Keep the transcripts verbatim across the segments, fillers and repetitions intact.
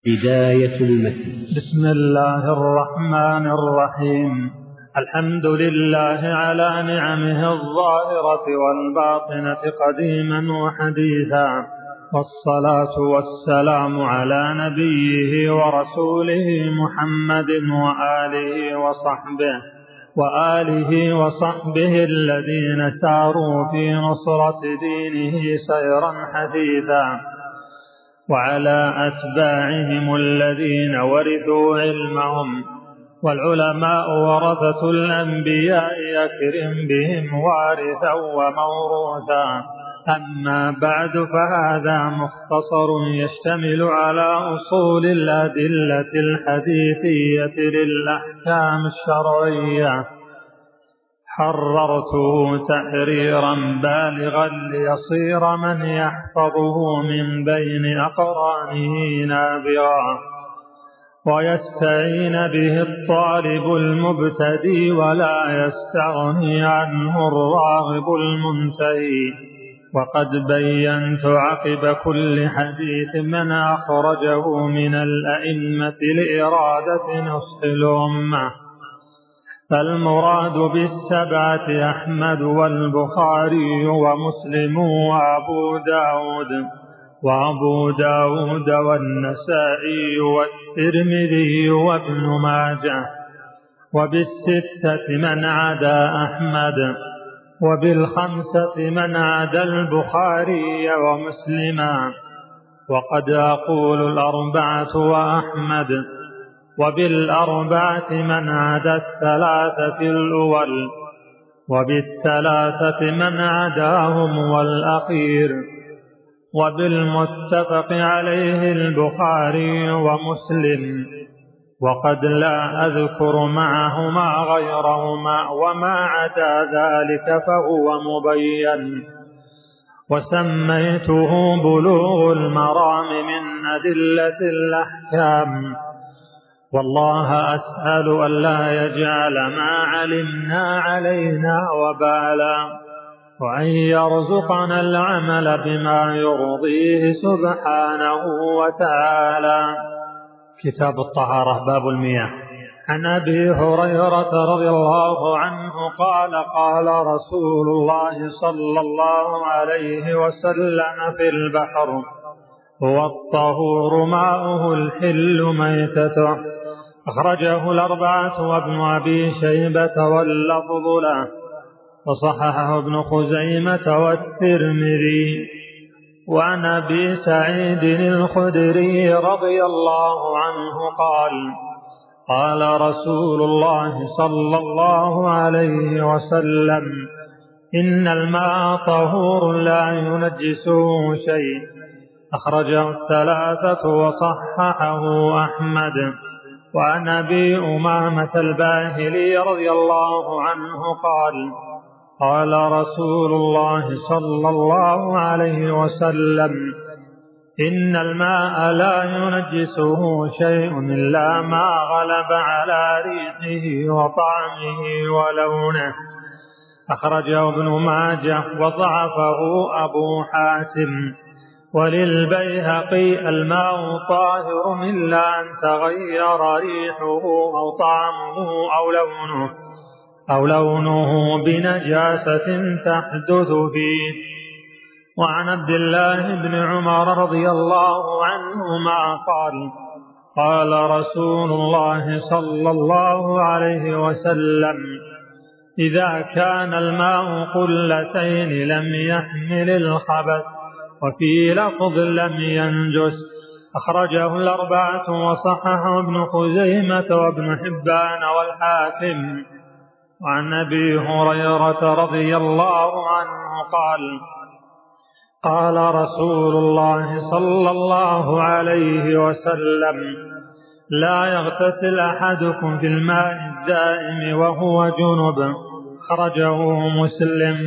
بداية المتن. بسم الله الرحمن الرحيم. الحمد لله على نعمه الظاهرة والباطنة قديما وحديثا، والصلاة والسلام على نبيه ورسوله محمد وآله وصحبه وآله وصحبه الذين ساروا في نصرة دينه سيرا حثيثا، وعلى أتباعهم الذين ورثوا علمهم، والعلماء ورثة الأنبياء أكرم بهم وارثا وموروثا. أما بعد، فهذا مختصر يشتمل على أصول الأدلة الحديثية للأحكام الشرعية، حررته تحريرا بالغا ليصير من يحفظه من بين أقرانه نابغا، ويستعين به الطالب المبتدي ولا يستغني عنه الراغب المنتهي. وقد بينت عقب كل حديث من أخرجه من الأئمة لإرادة نصح الأمة. فالمراد بالسبعة أحمد والبخاري ومسلم وأبو داود وأبو داود والنسائي والترمذي وابن ماجه، وبالستة من عدا أحمد، وبالخمسة من عدا البخاري ومسلما. وقد أقول الأربعة وأحمد، وبالأربعة من عدا الثلاثة الأول، وبالثلاثة من عداهم والأخير، وبالمتفق عليه البخاري ومسلم. وقد لا أذكر معهما غيرهما، وما عدا ذلك فهو مبين. وسميته بلوغ المرام من أدلة الأحكام. والله أسأل أن لا يجعل ما علمنا علينا وبالا، وأن يرزقنا العمل بما يرضيه سبحانه وتعالى. كتاب الطهارة، باب المياه. عن أبي هريرة رضي الله عنه قال قال رسول الله صلى الله عليه وسلم في البحر: هو الطهور ماؤه الحل ميتته. أخرجه الأربعة وابن أبي شيبة واللفظ له، وصححه ابن خزيمة والترمذي. وعن أبي سعيد الخدري رضي الله عنه قال قال رسول الله صلى الله عليه وسلم: إن الماء طهور لا ينجسه شيء. أخرجه الثلاثة وصححه أحمد. وعن أبي أمامة الباهلي رضي الله عنه قال قال رسول الله صلى الله عليه وسلم: إن الماء لا ينجسه شيء إلا ما غلب على ريحه وطعمه ولونه. أخرجه ابن ماجه وضعفه أبو حاتم. وللبيهقي: الماء طاهر إلا أن تغير ريحه أو طعمه أو لونه أو لونه بنجاسة تحدث فيه. وعن عبد الله بن عمر رضي الله عنهما قال قال رسول الله صلى الله عليه وسلم: إذا كان الماء قلتين لم يحمل الخبث، وفي لفظ لم ينجس. أخرجه الأربعة وصححه ابن خزيمة وابن حبان والحاكم. وعن أبي هريرة رضي الله عنه قال قال رسول الله صلى الله عليه وسلم: لا يغتسل أحدكم في الماء الدائم وهو جنب. خرجه مسلم.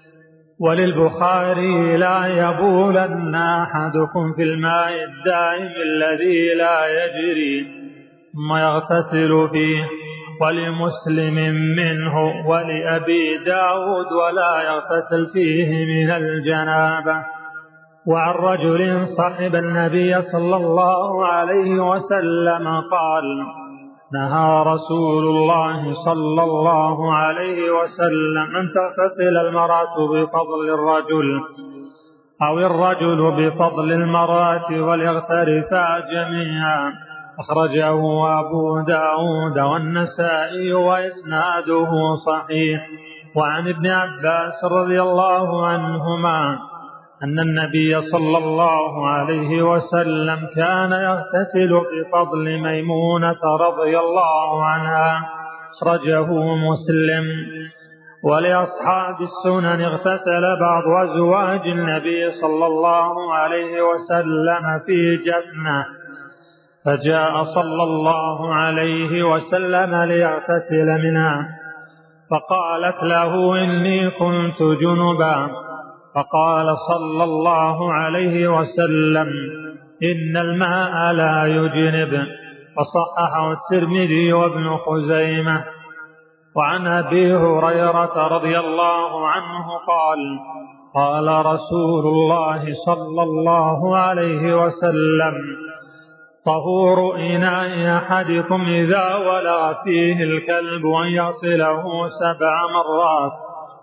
وللبخاري: لا يبولن أحدكم في الماء الدائم الذي لا يجري ثم يغتسل فيه. ولمسلم منه. ولأبي داود: ولا يغتسل فيه من الجنابة. وعن رجل صحب النبي صلى الله عليه وسلم قال: نهى رسول الله صلى الله عليه وسلم أن تغتسل المرأة بفضل الرجل أو الرجل بفضل المرأة وليغترفا جميعا. أخرجه أبو داود والنسائي وإسناده صحيح. وعن ابن عباس رضي الله عنهما أن النبي صلى الله عليه وسلم كان يغتسل بفضل ميمونة رضي الله عنها. أخرجه مسلم. ولأصحاب السنن اغتسل بعض أزواج النبي صلى الله عليه وسلم في جفنة، فجاء صلى الله عليه وسلم ليغتسل منها، فقالت له: إني كنت جنبا، فقال صلى الله عليه وسلم: إن الماء لا يجنب. وصححه الترمذي وابن خزيمة. وعن أبي هريرة رضي الله عنه قال: قال رسول الله صلى الله عليه وسلم: طهور إناء أحدكم إذا ولغ فيه الكلب أن يغسله سبع مرات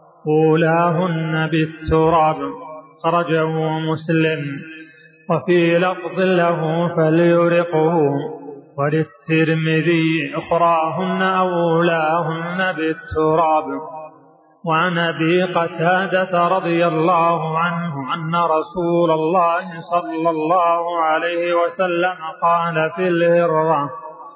أولاهن بالتراب. خرجه مسلم. وفي لفظ له: فليرقه. وللترمذي: أخراهن أولاهن بالتراب. وعن أبي قتادة رضي الله عنه أن رسول الله صلى الله عليه وسلم قال في الهرة: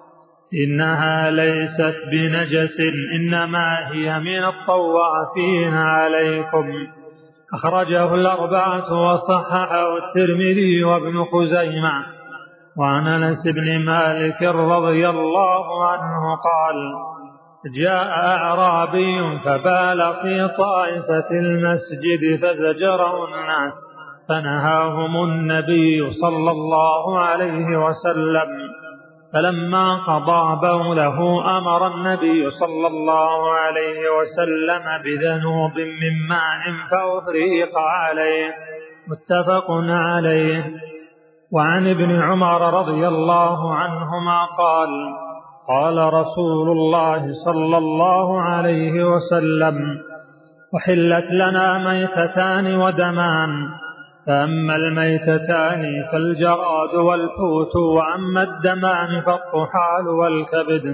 إنها ليست بنجس، إنما هي من الطوافين عليكم. أخرجه الأربعة وصححه الترمذي وابن خزيمة. وعن أنس بن مالك رضي الله عنه قال: جاء أعرابي فبال في طائفة المسجد فزجره الناس، فنهاهم النبي صلى الله عليه وسلم، فلما قضى بوله أمر النبي صلى الله عليه وسلم بذنوب من ماء فأفريق عليه. متفق عليه. وعن ابن عمر رضي الله عنهما قال: قال رسول الله صلى الله عليه وسلم: أحلت لنا ميتتان ودمان، فأما الميتتان فالجراد والحوت، وأما الدمان فالطحال والكبد.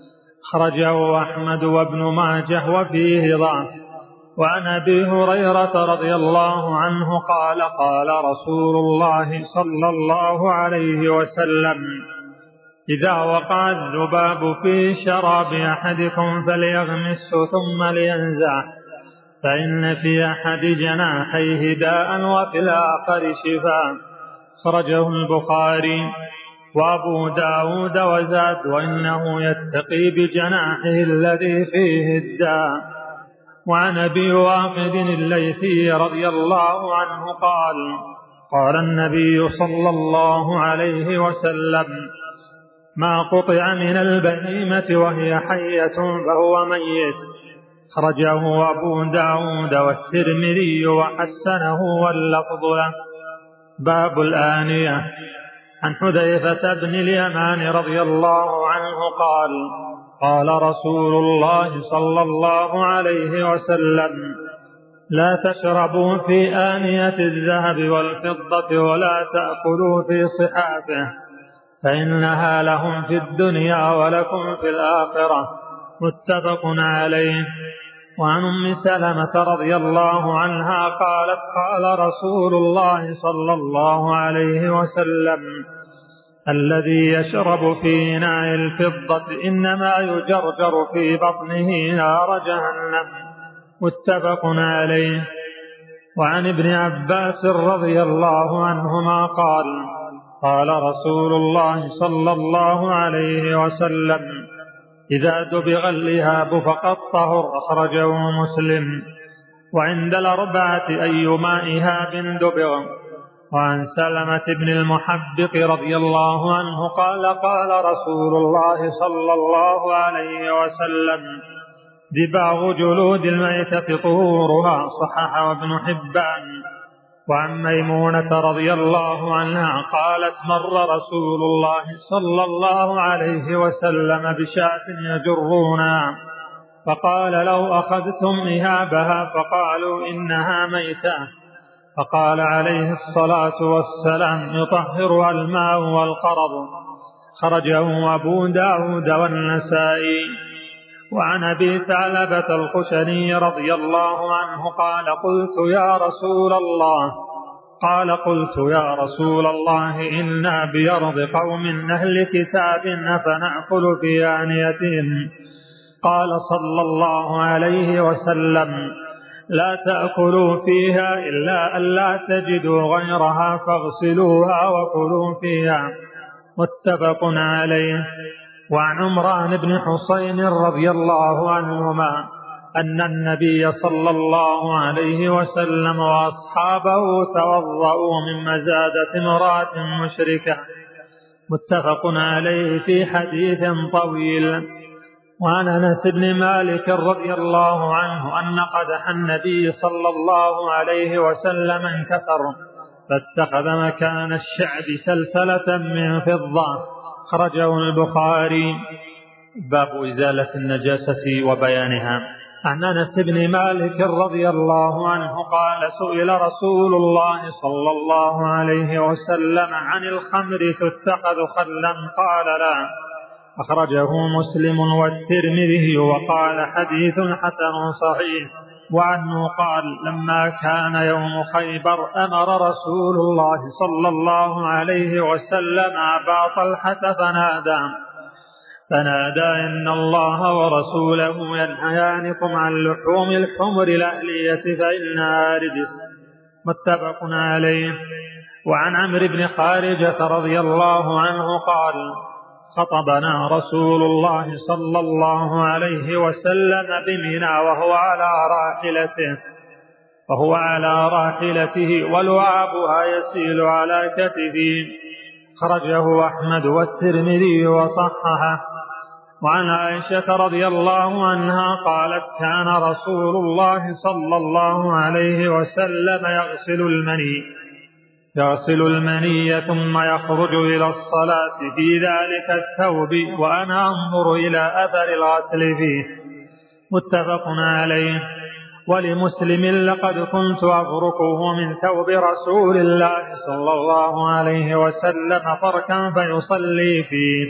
خرجه أحمد وابن ماجه وفيه ضعف. وعن أبي هريرة رضي الله عنه قال: قال رسول الله صلى الله عليه وسلم: إذا وقع الذباب في شراب أحدكم فليغمسه ثم لينزعه، فإن في أحد جناحيه داء وفي الآخر شفاء. خرجه البخاري وأبو داود وزاد: وإنه يتقي بجناحه الذي فيه الداء. وعن أبي واقد الليثي رضي الله عنه قال: قال النبي صلى الله عليه وسلم: ما قطع من البهيمة وهي حية فهو ميت. خرجه أبو داود والترمذي وحسنه واللفظ له. باب الآنية. عن حذيفة بن اليمان رضي الله عنه قال: قال رسول الله صلى الله عليه وسلم: لا تشربوا في آنية الذهب والفضة ولا تأكلوا في صحافه، فإنها لهم في الدنيا ولكم في الآخرة. متفق عليه. وعن أم سلمة رضي الله عنها قالت: قال رسول الله صلى الله عليه وسلم: الذي يشرب في إناء الفضة إنما يجرجر في بطنه نار جهنم. متفق عليه. وعن ابن عباس رضي الله عنهما قال: قال رسول الله صلى الله عليه وسلم: إذا دبغ اللهاب فقد طهر. أخرجه مسلم. وعند الأربعة أي ماء إهاب دبغ. وعن سلمة بن المحبق رضي الله عنه قال: قال رسول الله صلى الله عليه وسلم: دباغ جلود الميتة طهورها. صححه ابن حبان. وعن ميمونة رضي الله عنها قالت مر رسول الله صلى الله عليه وسلم بشاة يجرونها فقال لو أخذتم إهابها فقالوا إنها ميتة فقال عليه الصلاة والسلام يطهرها الماء والقرض. خرجه أبو داود والنسائي. وعن أبي ثعلبة الخشني رضي الله عنه قال قلت يا رسول الله قال قلت يا رسول الله إنا بأرض قوم أهل كتاب أفنأكل في آنيتهم؟ قال صلى الله عليه وسلم لا تأكلوا فيها إلا أن لا تجدوا غيرها فاغسلوها وكلوا فيها. متفق عليه. وعن عمران بن حسين رضي الله عنهما أن النبي صلى الله عليه وسلم وأصحابه توضؤوا من مزادة امرأة مشركة. متفق عليه في حديث طويل. وعن أنس بن مالك رضي الله عنه أن قدح النبي صلى الله عليه وسلم انكسر فاتخذ مكان الشعب سلسلة من فضة. خرجه البخاري. باب إزالة النجاسة وبيانها. عن أنس بن مالك رضي الله عنه قال سئل رسول الله صلى الله عليه وسلم عن الخمر تتخذ خلا؟ قال لا. أخرجه مسلم والترمذي وقال حديث حسن صحيح. وعنه قال لما كان يوم خيبر أمر رسول الله صلى الله عليه وسلم أبا طلحة فنادى فنادى إن الله ورسوله ينهيانكم عن لحوم الحمر الأهلية فإنها رجس. متفق عليه. وعن عمرو بن خارجة رضي الله عنه قال خطبنا رسول الله صلى الله عليه وسلم بمنى وهو على راحلته وهو على راحلته ولعابها يسيل على كتفه. خرجه أحمد والترمذي وصححه. وعن عائشة رضي الله عنها قالت كان رسول الله صلى الله عليه وسلم يغسل المني يغسل المني ثم يخرج إلى الصلاة في ذلك الثوب وأنا أنظر إلى أثر الغسل فيه. متفق عليه. ولمسلم لقد كنت أفركه من ثوب رسول الله صلى الله عليه وسلم فركا فيصلي فيه.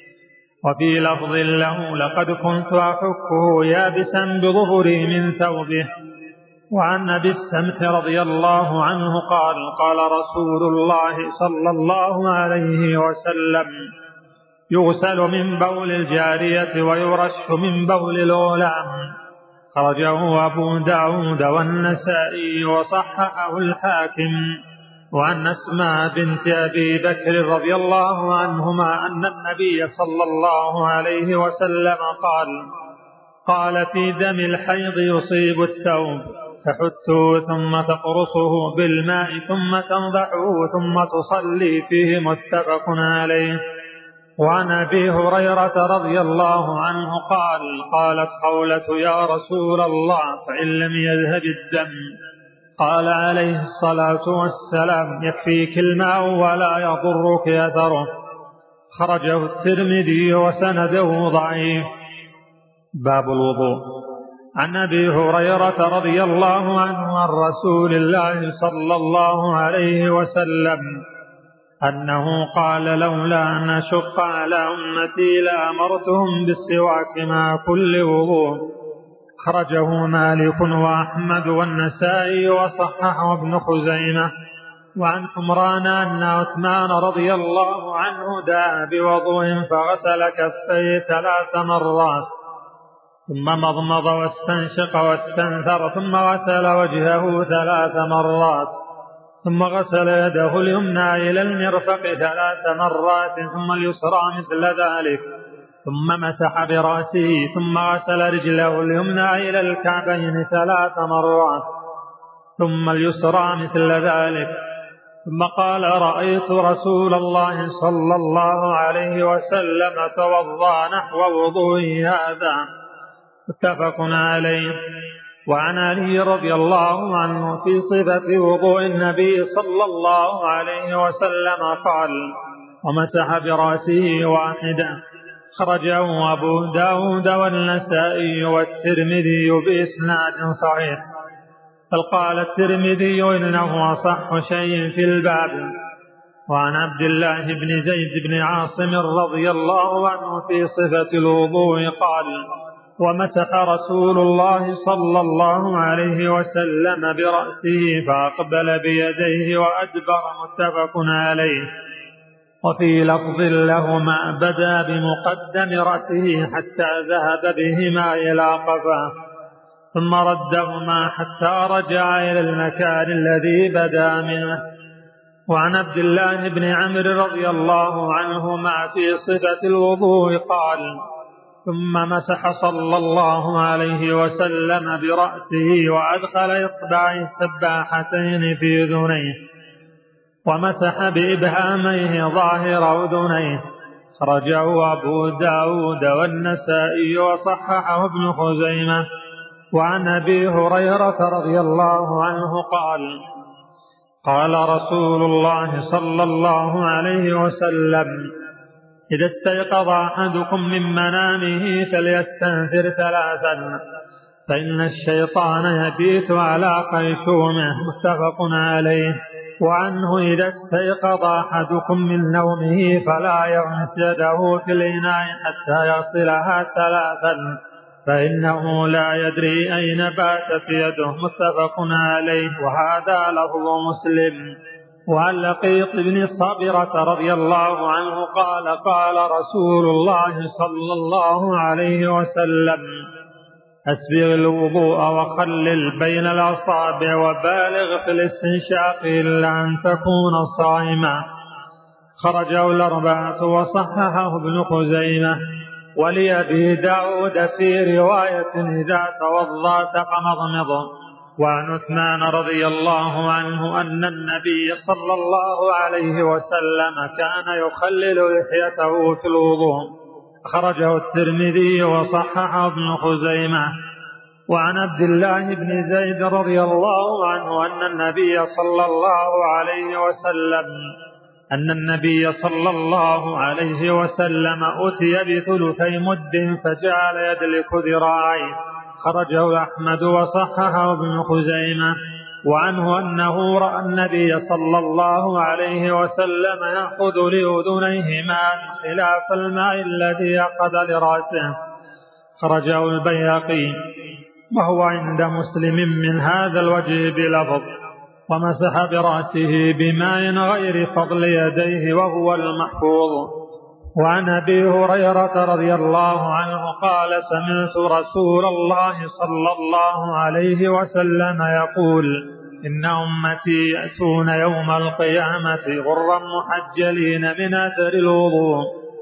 وفي لفظ له لقد كنت أحكه يابسا بظهري من ثوبه. وعن أبي السمت رضي الله عنه قال قال رسول الله صلى الله عليه وسلم يغسل من بول الجارية ويرش من بول الغلام. خرجه أبو داود والنسائي وصححه الحاكم. وعن أسماء بنت أبي بكر رضي الله عنهما أن النبي صلى الله عليه وسلم قال قال في دم الحيض يصيب الثوب تحته ثم تقرصه بالماء ثم تنضحه ثم تصلي فيه. متفق عليه. وعن أبي هريرة رضي الله عنه قال قالت خولة يا رسول الله فإن لم يذهب الدم؟ قال عليه الصلاة والسلام يكفيك الماء ولا يضرك أثره. خرجه الترمذي وسنده ضعيف. باب الوضوء. عن أبي هريرة رضي الله عنه عن رسول الله صلى الله عليه وسلم أنه قال لولا أن أشق على أمتي لأمرتهم بالسواك مع كل وضوء. خرجه مالك وأحمد والنسائي وصححه ابن خزيمة. وعن حمران أن عثمان رضي الله عنه دعا بوضوء فغسل كفيه ثلاث مرات ثم مضمض واستنشق واستنثر ثم غسل وجهه ثلاث مرات ثم غسل يده اليمنى إلى المرفق ثلاث مرات ثم اليسرى مثل ذلك ثم مسح برأسه ثم غسل رجله اليمنى إلى الكعبين ثلاث مرات ثم اليسرى مثل ذلك ثم قال رأيت رسول الله صلى الله عليه وسلم توضأ نحو وضوء هذا. متفق عليه. وعن علي رضي الله عنه في صفة وضوء النبي صلى الله عليه وسلم قال: ومسح برأسه واحدا. خرجه أبو داود والنسائي والترمذي بإسناد صحيح. بل قال الترمذي إنه أصح شيء في الباب. وعن عبد الله بن زيد بن عاصم رضي الله عنه في صفة الوضوء قال: ومسح رسول الله صلى الله عليه وسلم برأسه فأقبل بيديه وأدبر، متفق عليه. وفي لفظ لهما بدأ بمقدم رأسه حتى ذهب بهما إلى قفاه، ثم ردهما حتى رجع إلى المكان الذي بدأ منه. وعن عبد الله بن عمرو رضي الله عنهما في صفة الوضوء قال: ثم مسح صلى الله عليه وسلم برأسه وأدخل إصبعيه السباحتين في أذنيه ومسح بإبهاميه ظاهر أذنيه. خرجه أبو داود والنسائي وصححه ابن خزيمة. وعن أبي هريرة رضي الله عنه قال: قال رسول الله صلى الله عليه وسلم: إذا استيقظ أحدكم من منامه فليستنثر ثلاثا، فإن الشيطان يبيت على خيشومه، متفق عليه. وعنه: إذا استيقظ أحدكم من نومه فلا يغمس يده في الإناء حتى يصلها ثلاثا، فإنه لا يدري أين باتت يده، متفق عليه. وهذا لفظ مسلم. وعن لقيط بن صابرة رضي الله عنه قال: قال رسول الله صلى الله عليه وسلم: أسبغ الوضوء وخلل بين الأصابع وبالغ في الاستنشاق إلا أن تكون صائما. خرجه الأربعة وصححه ابن خزيمة. ولأبي داود في رواية: إذا توضأت فمضمض. وعن عثمان رضي الله عنه أن النبي صلى الله عليه وسلم كان يخلل لحيته في الوضوء. أخرجه الترمذي وصححه ابن خزيمة. وعن عبد الله بن زيد رضي الله عنه أن النبي صلى الله عليه وسلم أن النبي صلى الله عليه وسلم أتي بثلثي مد فجعل يدلك ذراعيه. خرجه أحمد وصححه ابن خزيمة. وعنه أنه رأى النبي صلى الله عليه وسلم يأخذ لأذنيه ماء خلاف الماء الذي أخذ لرأسه. خرجه البيهقي. وهو عند مسلم من هذا الوجه بلفظ: ومسح برأسه بماء غير فضل يديه، وهو المحفوظ. وعن أبي هريرة رضي الله عنه قال: سمعت رسول الله صلى الله عليه وسلم يقول: إن أمتي يأتون يوم القيامة غرا محجلين من أثر الوضوء،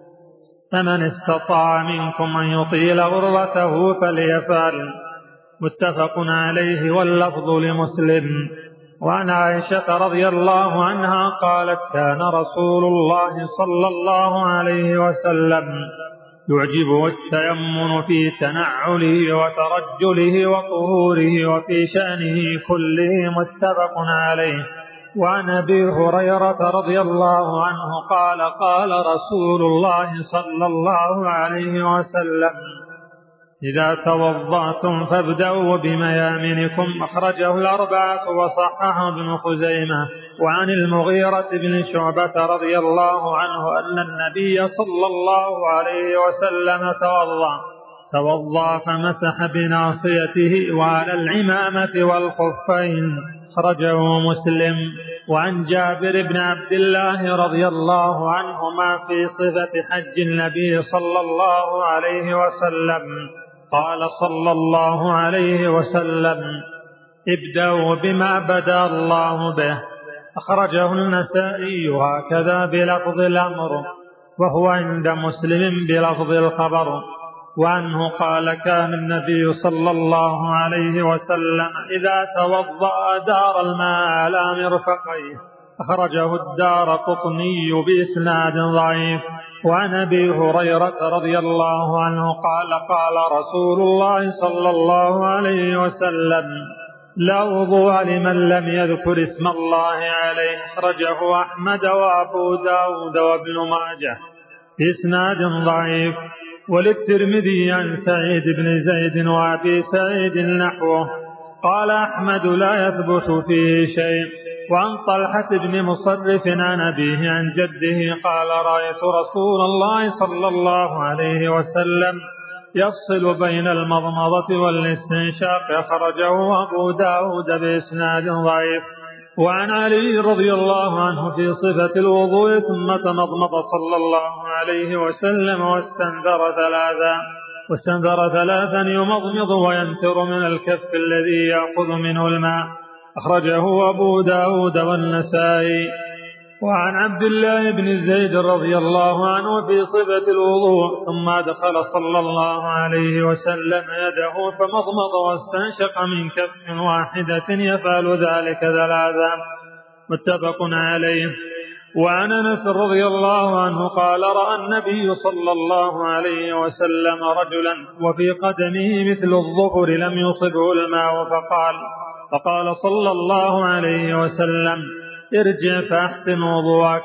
فمن استطاع منكم أن يطيل غرته فليفعل، متفق عليه، واللفظ لمسلم. وعن عائشة رضي الله عنها قالت: كان رسول الله صلى الله عليه وسلم يعجبه التيمن في تنعله وترجله وطهوره وفي شأنه كله، متفق عليه. وعن أبي هريرة رضي الله عنه قال: قال رسول الله صلى الله عليه وسلم: إذا توضأتم فابدأوا بميامنكم. أخرجه الأربعة وصححه ابن خزيمة. وعن المغيرة بن شعبة رضي الله عنه أن النبي صلى الله عليه وسلم توضأ توضأ فمسح بناصيته وعلى العمامة والخفين. أخرجه مسلم. وعن جابر بن عبد الله رضي الله عنهما في صفة حج النبي صلى الله عليه وسلم قال صلى الله عليه وسلم: ابدأوا بما بدأ الله به. أخرجه النسائي هكذا بلفظ الأمر، وهو عند مسلم بلفظ الخبر. وعنه قال: كان النبي صلى الله عليه وسلم إذا توضأ دار الماء على مرفقيه. أخرجه الدارقطني بإسناد ضعيف. وعن أبي هريرة رضي الله عنه قال قال رسول الله صلى الله عليه وسلم لا وضوء لمن لم يذكر اسم الله عليه. أخرجه أحمد وأبو داود وابن ماجه بإسناد ضعيف. وللترمذي عن سعيد بن زيد وأبي سعيد نحوه. قال أحمد لا يثبت فيه شيء. وعن طلحة بن مصرف عن أبيه عن جده قال رأيت رسول الله صلى الله عليه وسلم يفصل بين المضمضة والاستنشاق. أخرجه أبو داود بإسناد ضعيف. وعن علي رضي الله عنه في صفة الوضوء ثم تمضمض صلى الله عليه وسلم واستنثر ثلاثا واستنثر ثلاثا يمضمض وينثر من الكف الذي يأخذ منه الماء. أخرجه أبو داود والنسائي. وعن عبد الله بن زيد رضي الله عنه في صفة الوضوء ثم أدخل صلى الله عليه وسلم يده فمضمض واستنشق من كف واحدة يفعل ذلك ثلاثا. متفق عليه. وعن أنس رضي الله عنه قال رأى النبي صلى الله عليه وسلم رجلا وفي قدمه مثل الظفر لم يصبه الماء فقال فقال صلى الله عليه وسلم ارجع فأحسن وضوءك.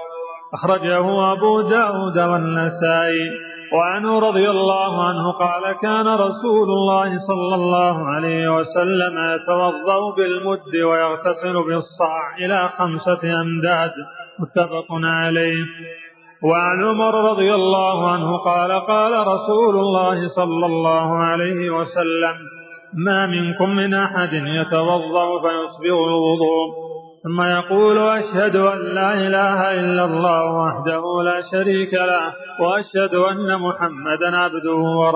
أخرجه أبو داود والنسائي. وعنه رضي الله عنه قال كان رسول الله صلى الله عليه وسلم يتوضأ بالمد ويغتسل بالصاع إلى خمسة أمداد. متفق عليه. وعن عمر رضي الله عنه قال قال رسول الله صلى الله عليه وسلم ما منكم من أحد يتوضأ فيصبغ الوضوء ثم يقول أشهد أن لا إله إلا الله وحده لا شريك له وأشهد أن محمدا عبده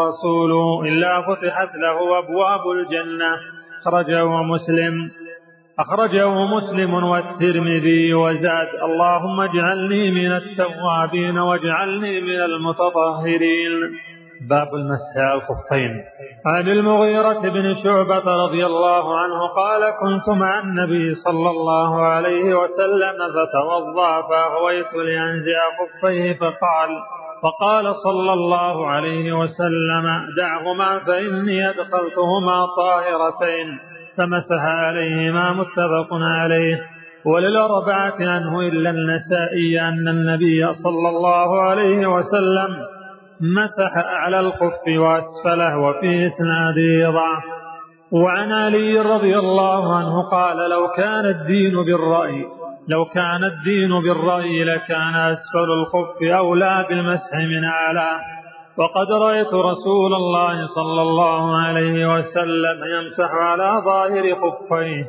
ورسوله إلا فتحت له أبواب الجنة. أخرجه مسلم أخرجه مسلم والترمذي وزاد اللهم اجعلني من التوابين واجعلني من المتطهرين. باب المسح على الخفين. عن المغيرة بن شعبة رضي الله عنه قال كنت مع النبي صلى الله عليه وسلم فتوضأ فأهويت لأنزع خفيه فقال فقال صلى الله عليه وسلم دعهما فإني أدخلتهما طاهرتين فمسح عليهما. متفق عليه. وللأربعة عنه إلا النسائي أن النبي صلى الله عليه وسلم مسح أعلى الخف وأسفله وفي إسناده ضعف. وعن علي رضي الله عنه قال لو كان الدين بالرأي لو كان الدين بالرأي لكان أسفل الخف أولى بالمسح من أعلاه. وقد رأيت رسول الله صلى الله عليه وسلم يمسح على ظاهر خفيه.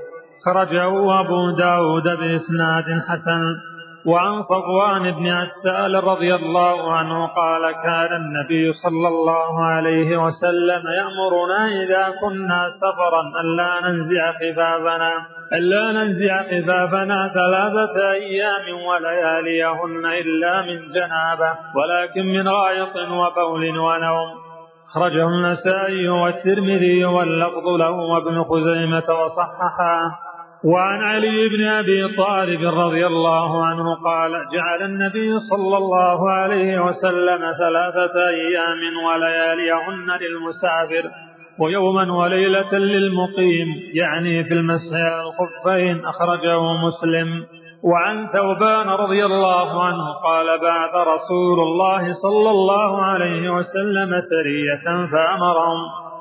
خرجه أبو داود بإسناد حسن. وعن صفوان بن عسال رضي الله عنه قال كان النبي صلى الله عليه وسلم يأمرنا إذا كنا سفرا ألا ننزع خفافنا ألا ننزع خفافنا ثلاثة أيام ولياليهن إلا من جنابة ولكن من غائط وبول ونوم. خرجه النسائي والترمذي واللفظ له وابن خزيمة وصححه. وعن علي بن أبي طالب رضي الله عنه قال جعل النبي صلى الله عليه وسلم ثلاثة أيام ولياليهن للمسافر ويوما وليلة للمقيم يعني في المسح على الخفين. أخرجه مسلم. وعن ثوبان رضي الله عنه قال بعث رسول الله صلى الله عليه وسلم سرية فأمرهم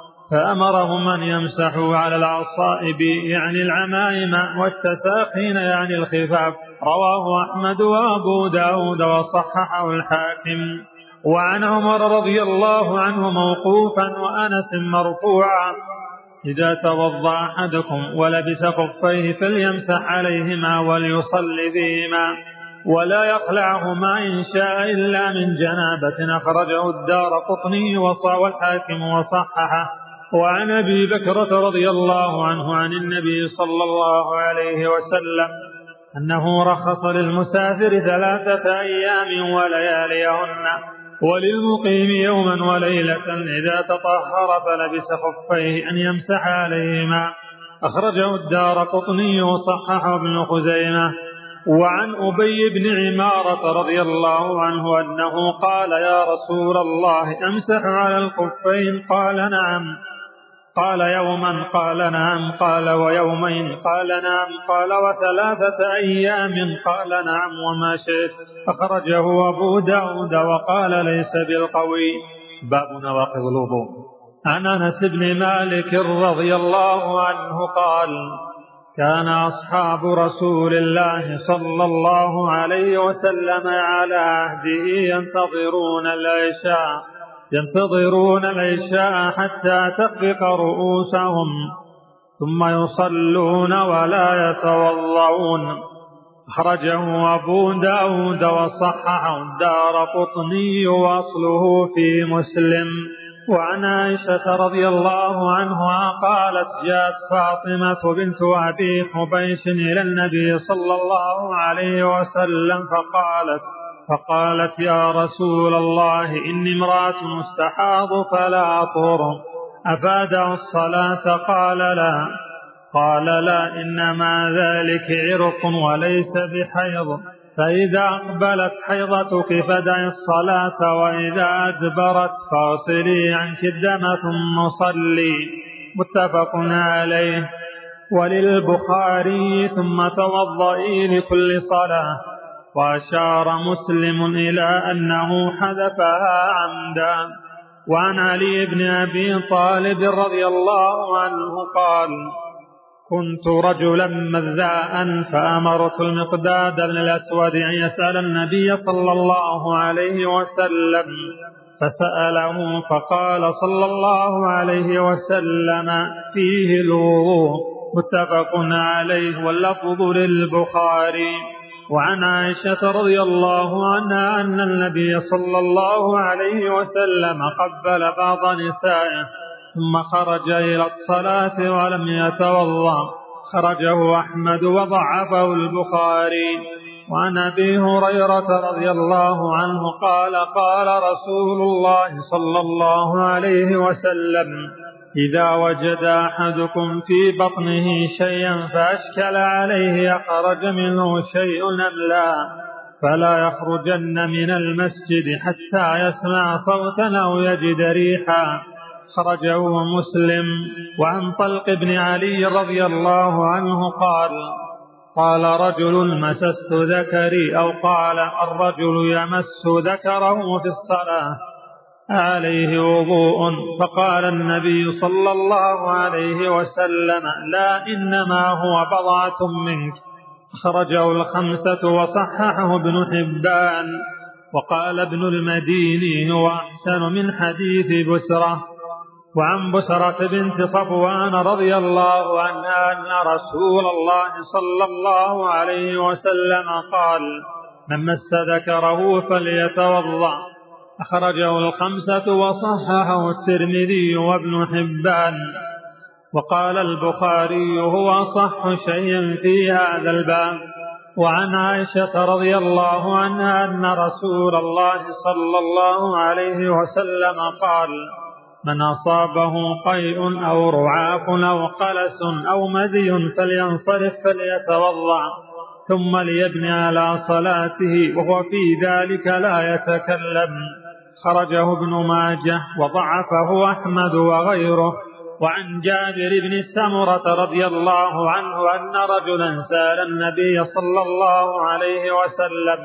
فأمرهم أن يمسحوا على العصائب يعني العمائم والتساخين يعني الخفاف. رواه أحمد وأبو داود وصححه الحاكم. وعن عمر رضي الله عنه موقوفا وأنس مرفوعا إذا توضأ أحدكم ولبس خفيه فليمسح عليهما وليصلي بهما ولا يخلعهما إن شاء إلا من جنابة. أخرجه الدارقطني والحاكم وصححه. وعن أبي بكرة رضي الله عنه عن النبي صلى الله عليه وسلم أنه رخص للمسافر ثلاثة أيام ولياليهن وللمقيم يوما وليلة إذا تطهر فلبس خفيه أن يمسح عليهما. أخرجه الدارقطني وصححه ابن خزيمة. وعن أبي بن عمارة رضي الله عنه أنه قال يا رسول الله أمسح على الخفين؟ قال نعم. قال يوما؟ قال نعم. قال ويومين؟ قال نعم. قال وثلاثة أيام؟ قال نعم وما شئت. أخرجه أبو داود وقال ليس بالقوي. باب نواقض الوضوء. عن أنس بن مالك رضي الله عنه قال كان أصحاب رسول الله صلى الله عليه وسلم على عهده ينتظرون العشاء ينتظرون العشاء حتى تخفق رؤوسهم ثم يصلون ولا يتوضؤون. أخرجه أبو داود وصححه الدارقطني وأصله في مسلم. وعن عائشة رضي الله عنها قالت جاءت فاطمة بنت أبي حبيش إلى النبي صلى الله عليه وسلم فقالت فقالت يا رسول الله إني امرأة مستحاض فلا أطهر أفادع الصلاة؟ قال لا. قال لا إنما ذلك عرق وليس بحيض، فإذا أقبلت حيضتك فدعي الصلاة وإذا أدبرت فاصلي عنك الدم ثم صلي. متفق عليه. وللبخاري ثم توضئي لكل صلاة. وأشار مسلم إلى أنه حذفها عمدا. وعن علي بن أبي طالب رضي الله عنه قال كنت رجلا مذاء فأمرت المقداد بن الأسود أن يسأل النبي صلى الله عليه وسلم فسأله فقال صلى الله عليه وسلم فيه الوضوء. متفق عليه واللفظ للبخاري. وعن عائشة رضي الله عنها أن النبي صلى الله عليه وسلم قبل بعض نسائه ثم خرج إلى الصلاة ولم يتوضأ. خرجه أحمد وضعفه البخاري. وعن أبي هريرة رضي الله عنه قال قال رسول الله صلى الله عليه وسلم إذا وجد أحدكم في بطنه شيئا فأشكل عليه أخرج منه شيء أم لا فلا يخرجن من المسجد حتى يسمع صوتا أو يجد ريحا. خرجه مسلم. وعن طلق بن علي رضي الله عنه قال قال رجل مسست ذكري أو قال الرجل يمس ذكره في الصلاة عليه وضوء؟ فقال النبي صلى الله عليه وسلم لا إنما هو بضعة منك. خرجه الخمسة وصححه ابن حبان. وقال ابن المديني هو أحسن من حديث بسرة. وعن بسرة بنت صفوان رضي الله عنها أن رسول الله صلى الله عليه وسلم قال من مس ذكره فليتوضأ. أخرجه الخمسة وصححه الترمذي وابن حبان. وقال البخاري هو أصح شيء في هذا الباب. وعن عائشة رضي الله عنها أن رسول الله صلى الله عليه وسلم قال من أصابه قيء أو رعاف أو قلس أو مذي فلينصرف فليتوضأ ثم ليبني على صلاته وهو في ذلك لا يتكلم. خرجه ابن ماجه وضعفه أحمد وغيره. وعن جابر بن سمرة رضي الله عنه أن رجلا سأل النبي صلى الله عليه وسلم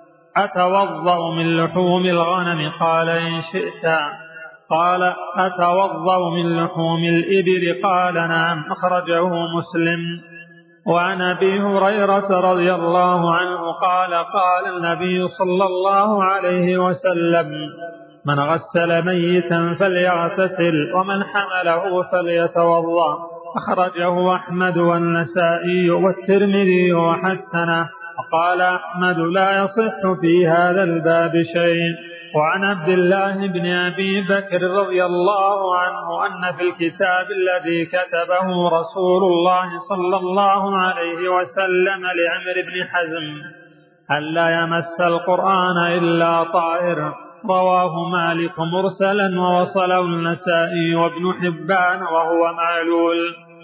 أتوضأ من لحوم الغنم؟ قال إن شئت. قال أتوضأ من لحوم الإبل؟ قال نعم. أخرجه مسلم. وعن أبي هريرة رضي الله عنه قال قال النبي صلى الله عليه وسلم من غسل ميتا فليغتسل ومن حمله فليتوضأ. أخرجه أحمد والنسائي والترمذي وحسنه. وقال أحمد لا يصح في هذا الباب شيء. وعن عبد الله بن أبي بكر رضي الله عنه أن في الكتاب الذي كتبه رسول الله صلى الله عليه وسلم لعمر بن حزم ألا يمس القرآن إلا طاهر. رواه مالك مرسلا ووصله النسائي وابن حبان وهو معلول.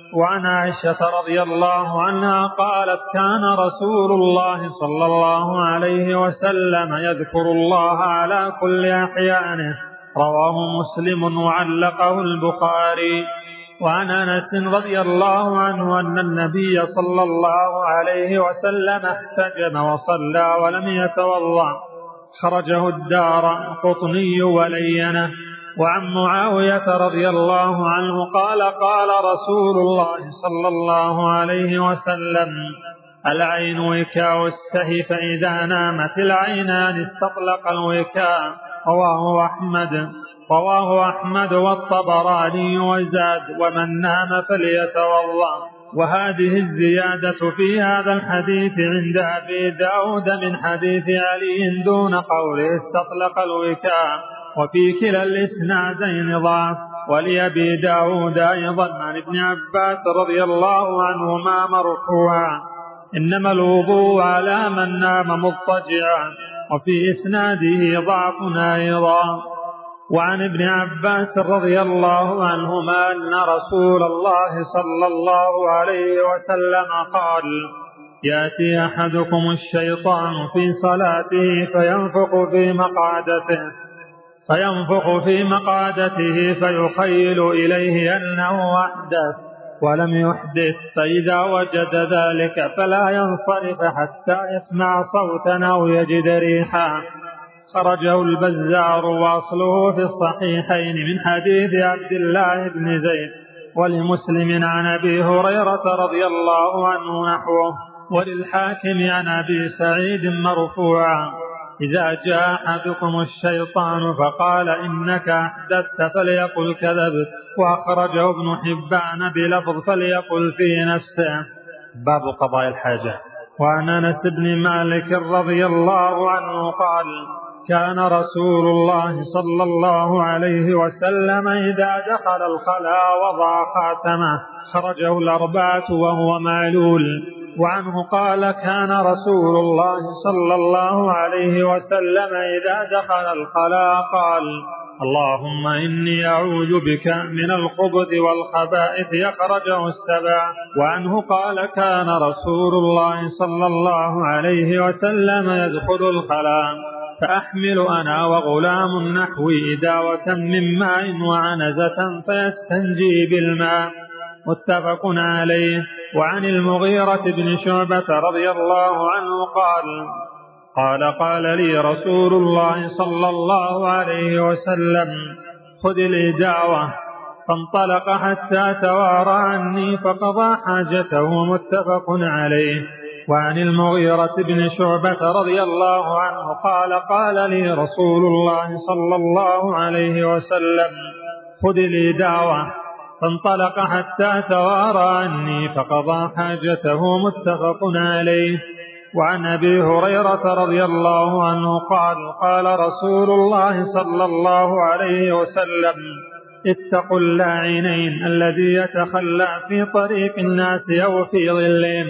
وعن عائشة رضي الله عنها قالت كان رسول الله صلى الله عليه وسلم يذكر الله على كل أحيانه. رواه مسلم وعلقه البخاري. وعن أنس رضي الله عنه أن النبي صلى الله عليه وسلم احتجم وصلى ولم يتوضأ، خرجه الدارقطني ولينه. وعن معاوية رضي الله عنه قال قال رسول الله صلى الله عليه وسلم العين وكاء السهي فإذا نامت العينان استطلق الوكاء. رواه أحمد رواه أحمد والطبراني وزاد ومن نام فليتوضأ. وهذه الزيادة في هذا الحديث عند أبي داود من حديث علي دون قوله استطلق الوكاء، وفي كلا الإسنادين ضعف. ولأبي داود أيضا عن ابن عباس رضي الله عنهما مرفوعا إنما الوضوء على من نام مضطجعا، وفي إسناده ضعف أيضا. وعن ابن عباس رضي الله عنهما أن رسول الله صلى الله عليه وسلم قال يأتي أحدكم الشيطان في صلاته فينفخ في مقعدته فينفخ في مقعدته فيخيل إليه أنه أحدث ولم يحدث، فإذا وجد ذلك فلا ينصرف حتى يسمع صوتا أو يجد ريحا. خرجه البزار واصله في الصحيحين من حديث عبد الله بن زيد. ولمسلم عن أبي هريرة رضي الله عنه نحوه. وللحاكم عن أبي سعيد مرفوعا إذا جاء أحدكم الشيطان فقال إنك أحدثت فليقل كذبت. وأخرجه ابن حبان بلفظ فليقل في نفسه. باب قضاء الحاجة. وعن أنس بن مالك رضي الله عنه قال كان رسول الله صلى الله عليه وسلم إذا دخل الخلاء وضع خاتمه، خرجه الأربعة وهو معلول. وعنه قال كان رسول الله صلى الله عليه وسلم إذا دخل الخلاء قال اللهم إني أعوذ بك من الخبث والخبائث، يخرجه السبع. وعنه قال كان رسول الله صلى الله عليه وسلم يدخل الخلاء فأحمل أنا وغلام نحوي داوة من ماء وعنزة فيستنجي بالماء، متفق عليه. وعن المغيرة بن شعبة رضي الله عنه قال قال قال لي رسول الله صلى الله عليه وسلم خذ لي دعوة، فانطلق حتى توارى عني فقضى حاجته، متفق عليه. وعن المغيرة بن شعبة رضي الله عنه قال قال لي رسول الله صلى الله عليه وسلم خذ لي دعوة، فانطلق حتى توارى عني فقضى حاجته، متفق عليه. وعن أبي هريرة رضي الله عنه قال قال رسول الله صلى الله عليه وسلم اتقوا اللاعنين الذي يتخلى في طريق الناس أو في ظلهم،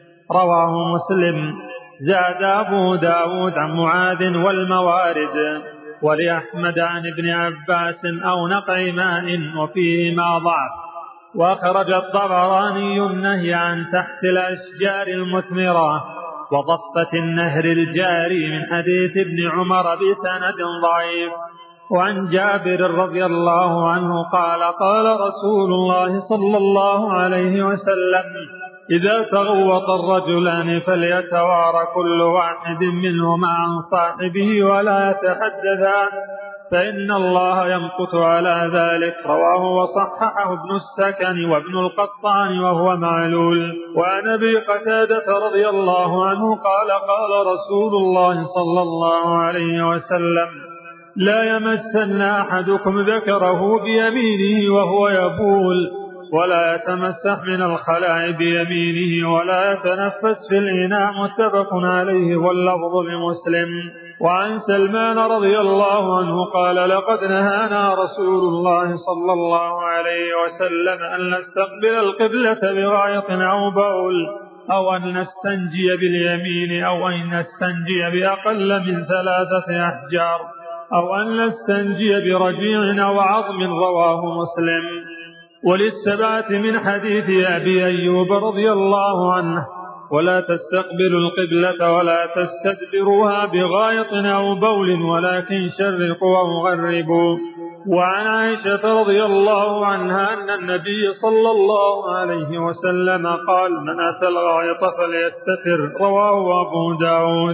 رواه مسلم. زاد أبو داود عن معاذ والموارد. ولأحمد عن ابن عباس أو نقع ماء وفيهما ضعف. وأخرج الطبراني النهي عن تحت الأشجار المثمرة وضفة النهر الجاري من حديث ابن عمر بسند ضعيف. وعن جابر رضي الله عنه قال قال رسول الله صلى الله عليه وسلم إذا تغوط الرجلان فليتوارى كل واحد منهما عن صاحبه ولا يتحدثان، فإن الله يمقت على ذلك. رواه وصححه ابن السكن وابن القطان وهو معلول. وعن أبي قتادة رضي الله عنه قال قال رسول الله صلى الله عليه وسلم لا يمسن أحدكم ذكره بيمينه وهو يبول، ولا يتمسح من الخلاء بيمينه، ولا يتنفس في الإناء، متفق عليه واللفظ لمسلم. وعن سلمان رضي الله عنه قال لقد نهانا رسول الله صلى الله عليه وسلم أن نستقبل القبلة بغائط أو بول، أو أن نستنجي باليمين، أو أن نستنجي بأقل من ثلاثة أحجار، أو أن نستنجي برجيع أو عظم، رواه مسلم. وللسبعة من حديث أبي أيوب رضي الله عنه: ولا تستقبلوا القبلة ولا تستدبروها بغائط أو بول ولكن شرقوا أو غربوا. وعن عائشة رضي الله عنها أن النبي صلى الله عليه وسلم قال: من أتى الغائط فليستتر، رواه أبو داود.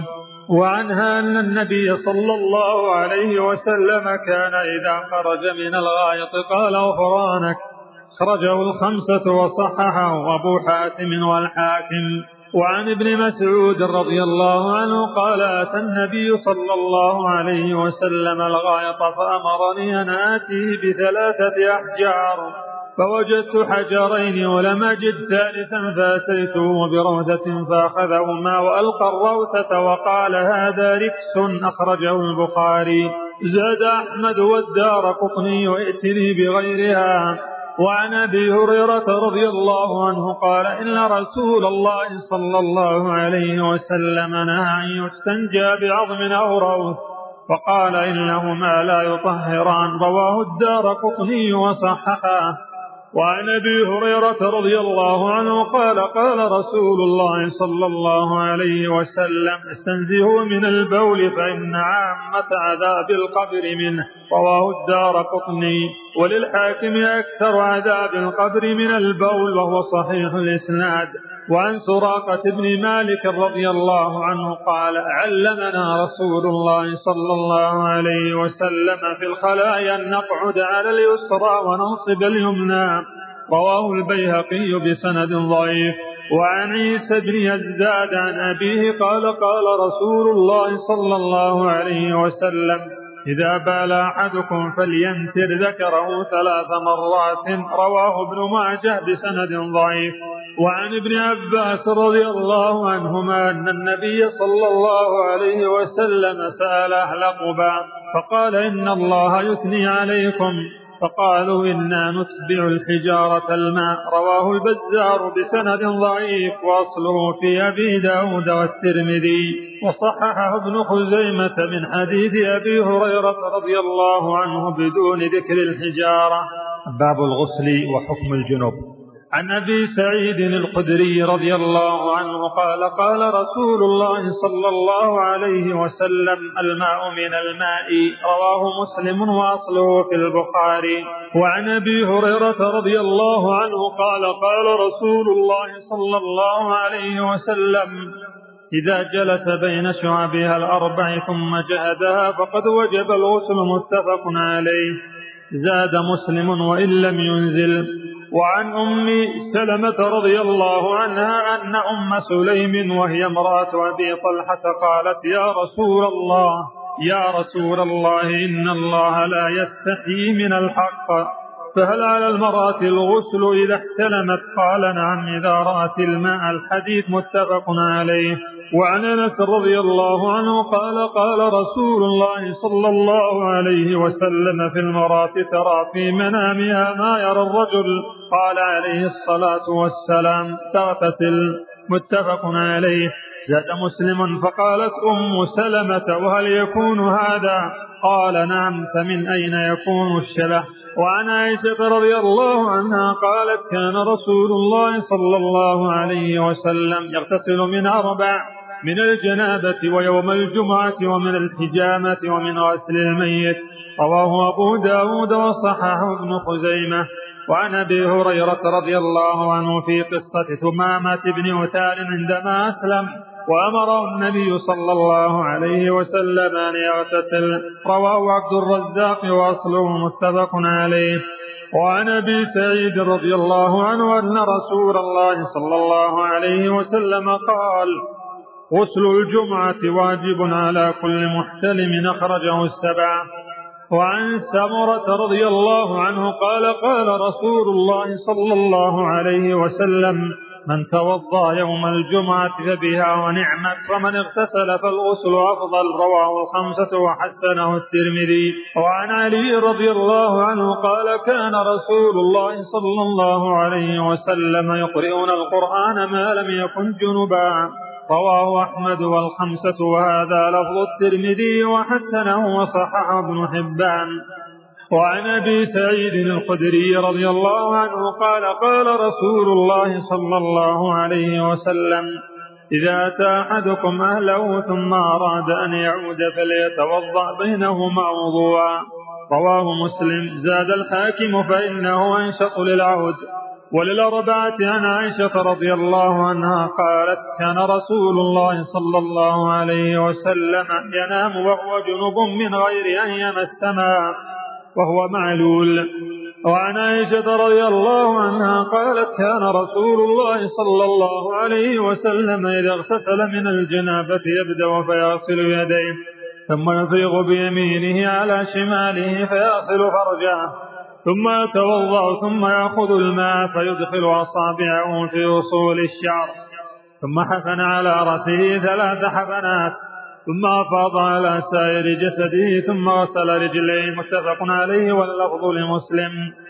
وعنها أن النبي صلى الله عليه وسلم كان إذا خرج من الغائط قال: غفرانك. خرجه الخمسة وصححه أبو حاتم والحاكم. وعن ابن مسعود رضي الله عنه قال: أتى النبي صلى الله عليه وسلم الغائط فأمرني أن آتيه بثلاثة أحجار، فوجدت حجرين ولم أجد ثالثا فأتيته بروثة فأخذهما وألقى الروثة وقال: هذا ركس، أخرجه البخاري. زاد أحمد والدارقطني: ائتني بغيرها. وعن أبي هريرة رضي الله عنه قال: إن رسول الله صلى الله عليه وسلم نهى أن يستنجى بعظم أو روث، فقال: إنهما لا يطهران، رواه الدارقطني وصححه. وعن أبي هريرة رضي الله عنه قال: قال رسول الله صلى الله عليه وسلم: استنزهوا من البول فإن عامة عذاب القبر منه، رواه الدارقطني. وللحاكم: أكثر عذاب القبر من البول، وهو صحيح الإسناد. وعن سراقة بن مالك رضي الله عنه قال: علمنا رسول الله صلى الله عليه وسلم في الخلايا أن نقعد على اليسرى وننصب اليمنى، رواه البيهقي بسند ضعيف. وعن عيسى بن يزداد عن أبيه قال: قال رسول الله صلى الله عليه وسلم: إذا بال أحدكم فلينتر ذكره ثلاث مرات، رواه ابن ماجه بسند ضعيف. وعن ابن عباس رضي الله عنهما أن النبي صلى الله عليه وسلم سأل أهل قباء فقال: إن الله يثني عليكم، فقالوا: إنا نتبع الحجارة الماء، رواه البزار بسند ضعيف، وأصله في أبي داود والترمذي، وصححه ابن خزيمة من حديث أبي هريرة رضي الله عنه بدون ذكر الحجارة. باب الغسل وحكم الجنوب. عن أبي سعيد الخدري رضي الله عنه قال: قال رسول الله صلى الله عليه وسلم: الماء من الماء، رواه مسلم وأصله في البخاري. وعن أبي هريرة رضي الله عنه قال: قال رسول الله صلى الله عليه وسلم: إذا جلس بين شعبها الأربع ثم جهدها فقد وجب الغسل، متفق عليه. زاد مسلم: وإن لم ينزل. وعن أم سلمة رضي الله عنها أن أم سليم وهي امرأة أبي طلحة قالت: يا رسول الله يا رسول الله إن الله لا يستحيي من الحق، فهل على المرأة الغسل إذا احتلمت؟ قال: نعم إذا رأت الماء. الحديث متفق عليه. وعن أنس رضي الله عنه قال: قال رسول الله صلى الله عليه وسلم: في المرأة ترى في منامها ما يرى الرجل. قال عليه الصلاة والسلام: تغتسل، متفق عليه. زاد مسلم: فقالت أم سلمة: وهل يكون هذا؟ قال: نعم، فمن أين يكون الشبه؟ وعن عائشة رضي الله عنها قالت: كان رسول الله صلى الله عليه وسلم يغتسل من أربع: من الجنابة ويوم الجمعة ومن الحجامة ومن غسل الميت، رواه أبو داود وصححه ابن خزيمة. وعن أبي هريرة رضي الله عنه في قصة ثمامة بن عثال عندما أسلم وأمره النبي صلى الله عليه وسلم أن يغتسل، رواه عبد الرزاق وأصله متفق عليه. وعن أبي سعيد رضي الله عنه أن رسول الله صلى الله عليه وسلم قال: غسل الجمعة واجب على كل محتلم، أخرجه السبعة. وعن سمرة رضي الله عنه قال: قال رسول الله صلى الله عليه وسلم: من توضأ يوم الجمعة فبها ونعمت، ومن اغتسل فالغسل أفضل، رواه الخمسة وحسنه الترمذي. وعن علي رضي الله عنه قال: كان رسول الله صلى الله عليه وسلم يقرئنا القرآن ما لم يكن جنبا، رواه أحمد والخمسة، وهذا لفظ الترمذي وحسنه وصححه ابن حبان. وعن أبي سعيد الخدري رضي الله عنه قال قال رسول الله صلى الله عليه وسلم إذا أتى أحدكم أهله ثم أراد أن يعود فليتوضأ بينهما وضوءا. رواه مسلم. زاد الحاكم فإنه أنشط للعود. وللأربعة عن عائشة رضي الله عنها قالت كان رسول الله صلى الله عليه وسلم ينام وهو جنب من غير أن يمس ماء وهو معلول. وعن عائشة رضي الله عنها قالت كان رسول الله صلى الله عليه وسلم إذا اغتسل من الجنابة يبدأ فيغسل يديه ثم يفيغ بيمينه على شماله فيغسل فرجه ثم يتوضأ ثم يأخذ الماء فيدخل أصابعه في أصول الشعر ثم حفن على رأسه ثلاث حفنات ثم أفاض على سائر جسده ثم غسل رجليه. متفق عليه واللفظ لمسلم.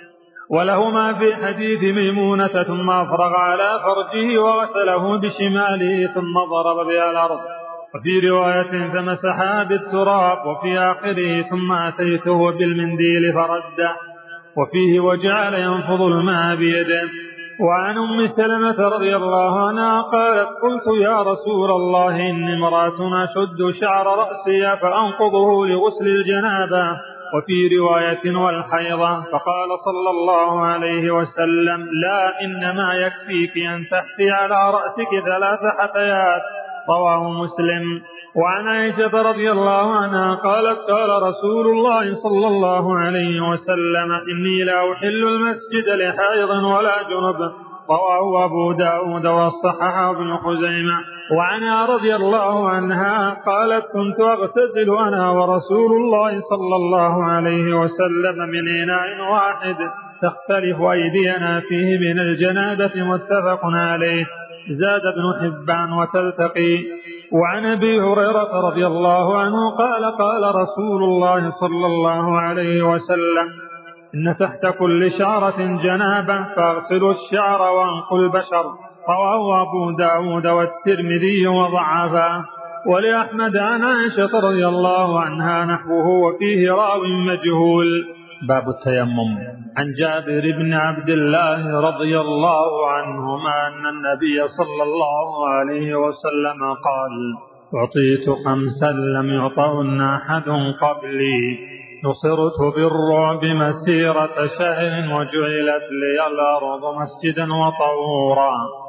ولهما في حديث ميمونة ثم أفرغ على فرجه وغسله بشماله ثم ضرب بها الأرض. وفي رواية فمسحها بالتراب. وفي آخره ثم أتيته بالمنديل فرده. وفيه وجعل ينفض الماء بيده. وعن أم سلمة رضي الله عنها قالت قلت يا رسول الله إني امرأة أشد شعر رأسي فأنقضه لغسل الجنابة. وفي رواية والحيضة. فقال صلى الله عليه وسلم لا إنما يكفيك أن تحثي على رأسك ثلاث حثيات. رواه مسلم. وعن عائشة رضي الله عنها قالت قال رسول الله صلى الله عليه وسلم إني لا أحل المسجد لحائض ولا جنب. رواه أبو داود وصححه ابن خزيمة. وعنها رضي الله عنها قالت كنت أغتسل أنا ورسول الله صلى الله عليه وسلم من إناء واحد تختلف أيدينا فيه من الجنابة. متفق عليه. زاد ابن حبان وتلتقي. وعن أبي هريرة رضي الله عنه قال قال رسول الله صلى الله عليه وسلم إن تحت كل شعرة جنابة فاغسلوا الشعر وانقوا البشر. رواه أبو داود والترمذي وضعفه. ولأحمد عن عائشة رضي الله عنها نحوه وفيه راو مجهول. باب التيمم. عن جابر بن عبد الله رضي الله عنهما أن النبي صلى الله عليه وسلم قال أعطيت خمسا لم يعطهن أحد قبلي نصرت بالرعب مسيرة شهر وجعلت لي الأرض مسجدا وطهورا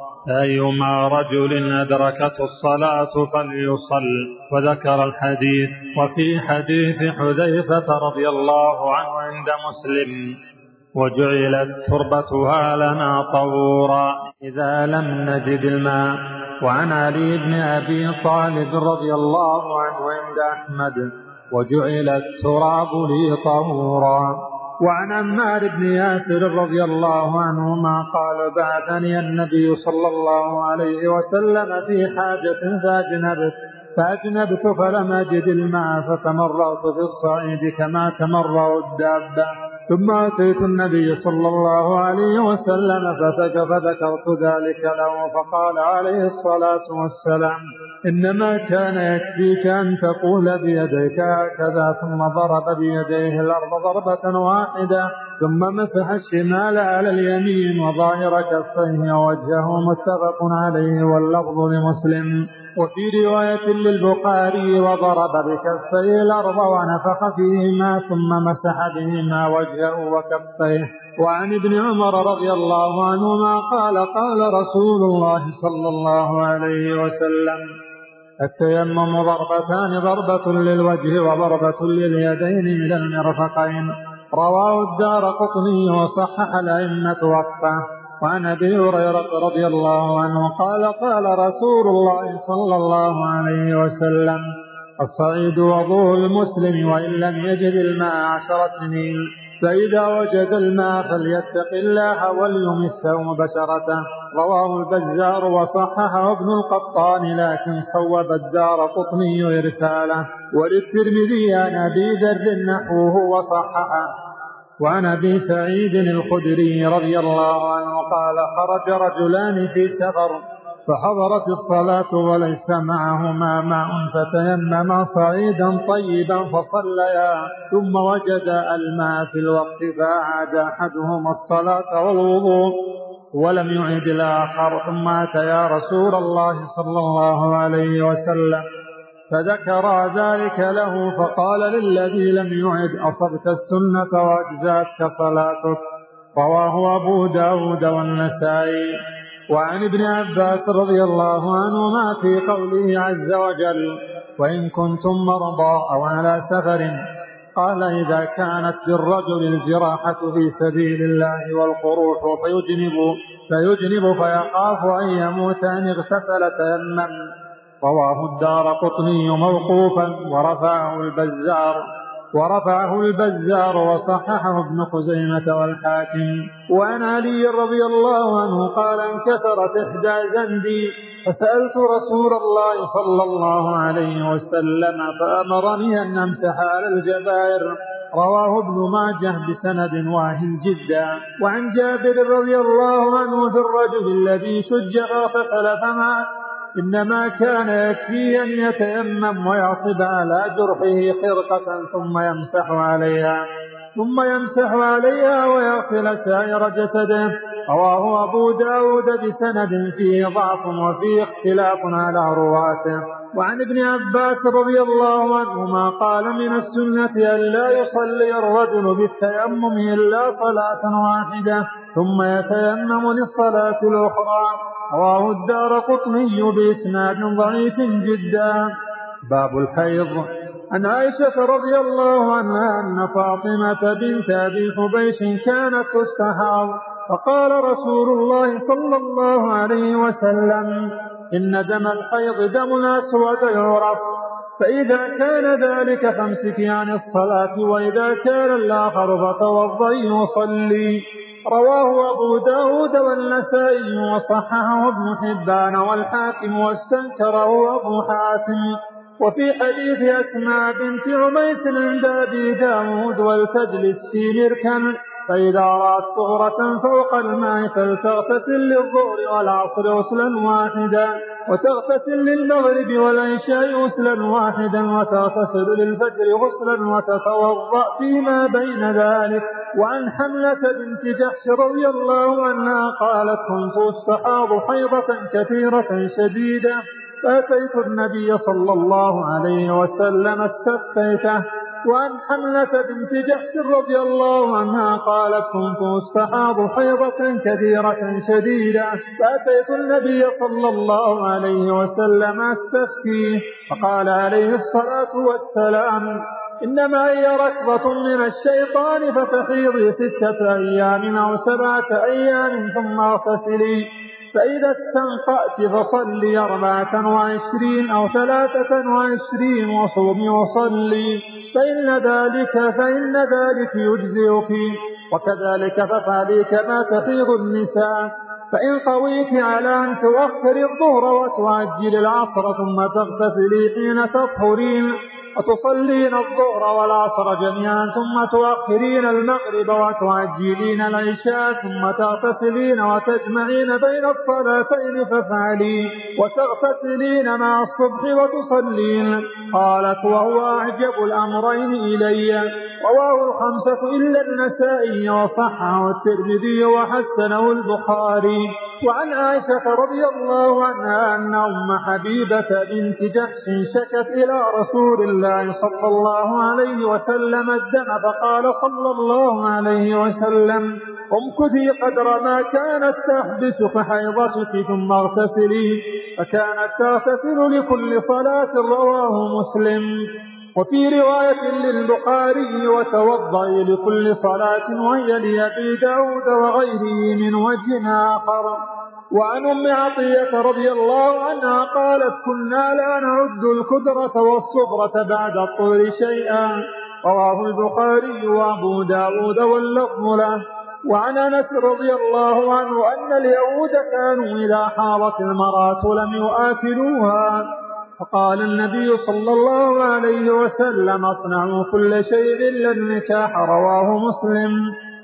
أيما رجل أدركته الصلاة فليصل. وذكر الحديث. وفي حديث حذيفة رضي الله عنه عند مسلم وجعلت تربتها لنا طهورا إذا لم نجد الماء. وعن علي بن أبي طالب رضي الله عنه عند أحمد وجعل التراب لي طهورا. وعن عمار بن ياسر رضي الله عنهما قال بعثني النبي صلى الله عليه وسلم في حاجة فأجنبت فأجنبت فلم أجد الماء فتمرغت في الصعيد كما تمرغ الدابة ثم أتيت النبي صلى الله عليه وسلم فذكرت ذلك له فقال عليه الصلاة والسلام إنما كان يكفيك أن تقول بيديك هكذا ثم ضرب بيديه الأرض ضربة واحدة ثم مسح الشمال على اليمين وظاهر كفيه ووجهه. متفق عليه واللفظ لمسلم. وفي رواية للبخاري وضرب بكفيه الأرض ونفخ فيهما ثم مسح بهما وجهه وكفيه. وعن ابن عمر رضي الله عنهما قال قال رسول الله صلى الله عليه وسلم التيمم ضربتان ضربة للوجه وضربة لليدين إلى المرفقين. رواه الدارقطني وصحح الأئمة وقفه. وعن أبي هريرة رضي الله عنه قال قال رسول الله صلى الله عليه وسلم الصعيد وضوء المسلم وإن لم يجد الماء عشر سنين فإذا وجد الماء فليتق الله وليمسه بشرته. رواه البزار وصححه ابن القطان لكن صوب الدارقطني إرساله. وللترمذي عن أبي ذر نحوه وصححه. وعن أبي سعيد الخدري رضي الله عنه قال خرج رجلان في سفر فحضرت الصلاة وليس معهما ماء فتيمما صعيدا طيبا فصليا، ثم وجد الماء في الوقت فأعاد أحدهما الصلاة والوضوء ولم يعد الآخر، ثم أتيا رسول الله صلى الله عليه وسلم فذكر ذلك له فقال للذي لم يعد أصبت السنة وأجزاتك صلاتك. رواه أبو داود والنسائي. وعن ابن عباس رضي الله عنهما في قوله عز وجل وإن كنتم مرضى أو على سفر، قال إذا كانت بالرجل الجراحة في سبيل الله والقروح فيجنب, فيجنب فيخاف أن يموت أن اغتسل تيمم. رواه الدارقطني موقوفا ورفعه البزار ورفعه البزار وصححه ابن خزيمة والحاكم. وعن علي رضي الله عنه قال انكسرت إحدى زندي فسألت رسول الله صلى الله عليه وسلم فأمرني أن أمسح على الجبائر. رواه ابن ماجه بسند واهن جدا. وعن جابر رضي الله عنه في الرجل الذي شج فغتسل فمات إنما كان يكفي أن يتيمم ويعصب على جرحه خرقة ثم يمسح عليها ثم يمسح عليها ويغسل سائر جسده. رواه أبو داود بسند فيه ضعف وفيه اختلاف على رواته. وعن ابن عباس رضي الله عنهما قال من السنة أن لا يصلي الرجل بالتيمم إلا صلاة واحدة ثم يتيمم للصلاة الأخرى. رواه الدارقطني بإسناد ضعيف جدا. باب الحيض. عن عائشة رضي الله عنها أن فاطمة بنت أبي حبيش كانت تستحاض فقال رسول الله صلى الله عليه وسلم إن دم الحيض دم أسود يعرف، فإذا كان ذلك فامسكي عن الصلاة وإذا كان الآخر فتوضئي وصلي. رواه أبو داود والنسائي وصححه ابن حبان والحاكم واستنكره أبو حاتم. وفي حديث أسماء بنت عميس عند أبي داود ولتجلس في مركن فإذا رأت صغرة فوق الماء فلتغتسل للظهر والعصر غسلا واحدا وتغتسل للمغرب والعشاء غسلا واحدا وتغتسل للفجر غسلا وتتوضأ فيما بين ذلك. وعن حملة بنت جحش رضي الله عنها قالت كنت استحاض حيضة كثيرة شديدة فأتيت النبي صلى الله عليه وسلم استفتيته. وعن حملة بنت جحش رضي الله عنها قالت كنت استحاض حيضة كثيرة شديدة فأتيت النبي صلى الله عليه وسلم استفتيه فقال عليه الصلاة والسلام إنما هي ركضة من الشيطان فتحيضي ستة أيام أو سبعة أيام ثم اغتسلي، فإذا استنقأت فصلي أربعة وعشرين أو ثلاثة وعشرين وصومي وصلي فإن ذلك, فإن ذلك يجزئك، وكذلك فافعلي كما تحيض النساء. فإن قويت على أن تؤخر الظهر وتعجل العصر ثم تغتسلي حين تطهرين وتصلين الظهر والعصر جميعا ثم تؤخرين المغرب وتعجلين العشاء ثم تغتسلين وتجمعين بين الصلاتين فافعلي وتغتسلين مع الصبح وتصلين. قالت وهو أعجب الأمرين إلي. رواه الخمسة إلا النسائي وصححه الترمذي وحسنه البخاري. وعن عائشة رضي الله عنها أن أم حبيبة بنت جحش شكت إلى رسول الله صلى الله عليه وسلم الدم فقال صلى الله عليه وسلم امكثي قدر ما كانت تحبسك حيضتك ثم اغتسلي، فكانت تغتسل لكل صلاة. رواه مسلم. وفي رواية للبخاري وتوضئي لكل صلاة وهي لأبي داود وغيره من وجه آخر. وعن أم عطية رضي الله عنها قالت كنا لا نعد الكدرة والصبرة بعد الطهر شيئا. رواه البخاري وأبو داود واللفظ له. وعن أنس رضي الله عنه أن اليهود كانوا إذا حاضت المرأة لم يؤكلوها فقال النبي صلى الله عليه وسلم اصنعوا كل شيء إلا النكاح. رواه مسلم.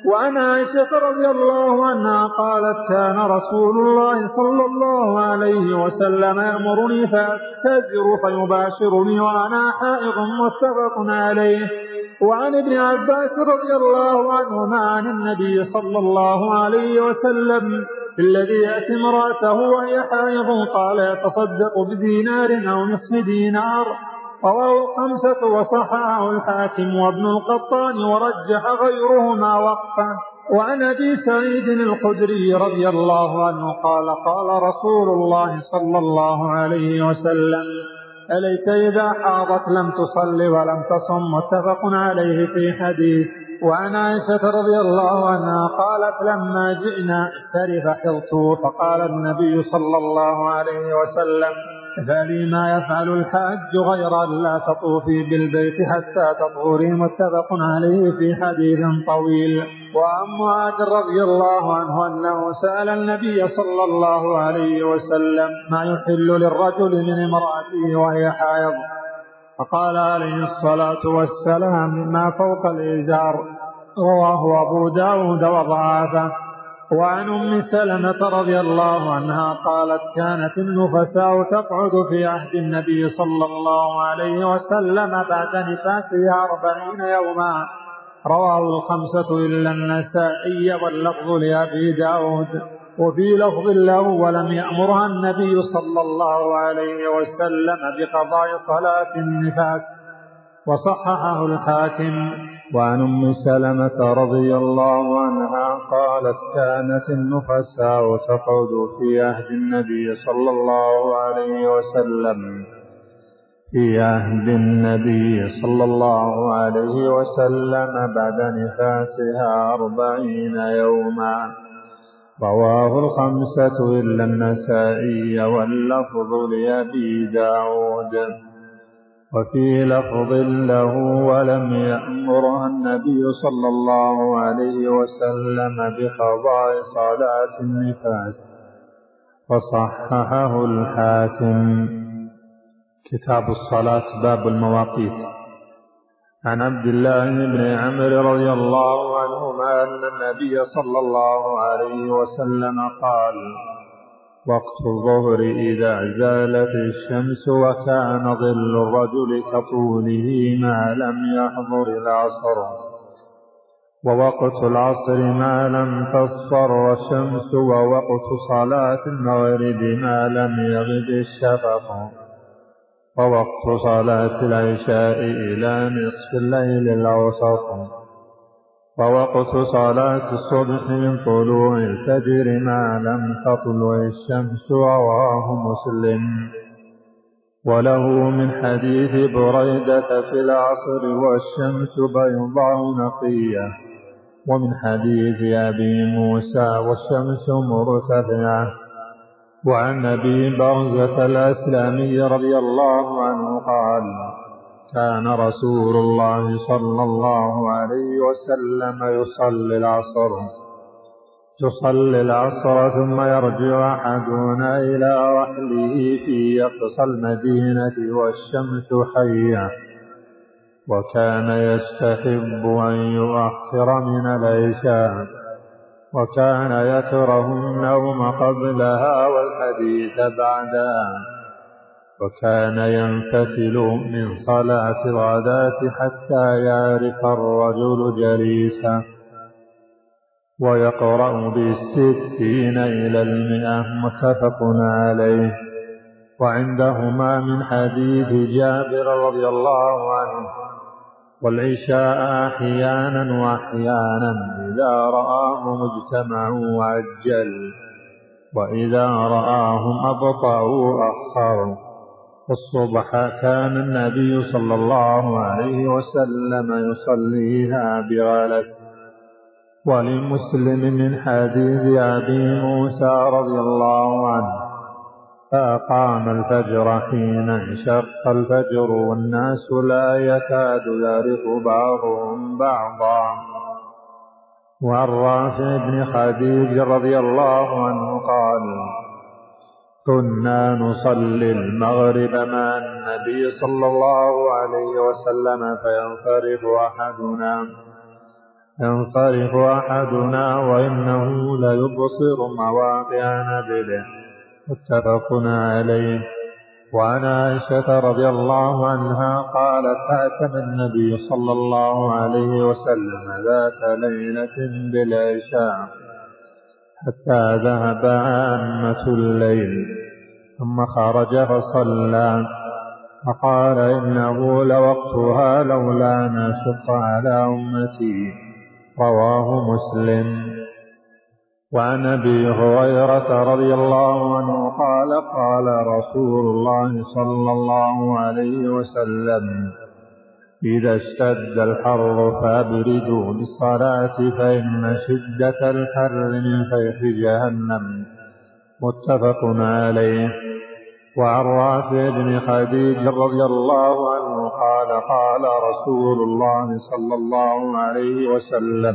وعن عائشة رضي الله عنها قالت كان رسول الله صلى الله عليه وسلم يأمرني فأتزر فيباشرني وأنا حائض متفق عليه. وعن ابن عباس رضي الله عنهما عن النبي صلى الله عليه وسلم الذي يأتي امرأته وهي حائض قال يتصدق بدينار أو نصف دينار. رواه خمسة وصححه الحاكم وابن القطان ورجح غيرهما وقفه. وعن أبي سعيد الخدري رضي الله عنه قال قال رسول الله صلى الله عليه وسلم أليس إذا حاضت لم تصل ولم تصم متفق عليه في حديث. وعن عائشة رضي الله عنها قالت لما جئنا سرف حضت فقال النبي صلى الله عليه وسلم افعلي ما يفعل الحاج غير أن لا تطوفي بالبيت حتى تطهري متفق عليه في حديث طويل. وعن معاذ رضي الله عنه أنه سأل النبي صلى الله عليه وسلم ما يحل للرجل من امرأته وهي حائض فقال عليه الصلاة والسلام ما فوق الإزار. رواه أبو داود وضعافه. وعن أم سلمة رضي الله عنها قالت كانت النفساء تقعد في عهد النبي صلى الله عليه وسلم بعد نفاسها أربعين يوما. رواه الخمسة إلا النسائي واللفظ لأبي داود. وفي لفظ له ولم يأمرها النبي صلى الله عليه وسلم بقضاء صلاة النفاس وصححه الحاكم. وعن أم سلمة رضي الله عنها قالت كانت النفساء تقعد في عهد النبي صلى الله عليه وسلم في عهد النبي صلى الله عليه وسلم بعد نفاسها أربعين يوما. رواه الخمسة إلا النسائي واللفظ لأبي داود. وفي لفظ له ولم يأمرها النبي صلى الله عليه وسلم بقضاء صلاة النفاس وصححه الحاكم. كتاب الصلاة باب المواقيت. عن عبد الله بن عمرو رضي الله عنهما أن النبي صلى الله عليه وسلم قال وقت الظهر إذا زالت الشمس وكان ظل الرجل كطوله ما لم يحضر العصر، ووقت العصر ما لم تصفر الشمس، ووقت صلاة المغرب ما لم يغب الشفق، ووقت صلاة العشاء إلى نصف الليل الأوسط، ووقت صلاة الصبح من طلوع الفجر ما لم تطلع الشمس. رواه مسلم. وله من حديث بريدة في العصر والشمس بيضاء نقية، ومن حديث أبي موسى والشمس مرتفعة. وعن أبي برزة الأسلمي رضي الله عنه قال كان رسول الله صلى الله عليه وسلم يصلي العصر يصلي العصر ثم يرجع أحدنا إلى رحله في أقصى المدينة والشمس حية، وكان يستحب أن يؤخر من العشاء، وكان يكره النوم قبلها والحديث بعدها، وكان ينفتل من صلاة الغداة حتى يعرف الرجل جليسا، ويقرأ بالستين إلى المئة. متفق عليه. وعندهما من حديث جابر رضي الله عنه والعشاء أحيانا وأحيانا إذا رآهم اجتمعوا عجل، وإذا رآهم أبطأوا أخروا. والصبح كان النبي صلى الله عليه وسلم يصليها بغلس. ولمسلم من حديث أبي موسى رضي الله عنه فأقام الفجر حين انشق الفجر والناس لا يكاد يعرف بعضهم بعضا. وعن رافع بن خديج رضي الله عنه قال كنا نصلي المغرب مع النبي صلى الله عليه وسلم فينصرف أحدنا ينصرف أحدنا وإنه ليبصر مواقع نبله. متفق عليه. وعن عائشة رضي الله عنها قالت: أتم النبي صلى الله عليه وسلم ذات ليلة بالعشاء حتى ذهب عامة الليل ثم خرج فصلى فقال: إنه لوقتها لولا أن أشق على أمتي. رواه مسلم. وعن أبي هريرة رضي الله عنه قال: قال رسول الله صلى الله عليه وسلم: إذا اشتد الحر فأبردوا بالصلاة فإن شدة الحر من فيح جهنم. متفق عليه. وعن رافع بن خديج رضي الله عنه قال: قال رسول الله صلى الله عليه وسلم: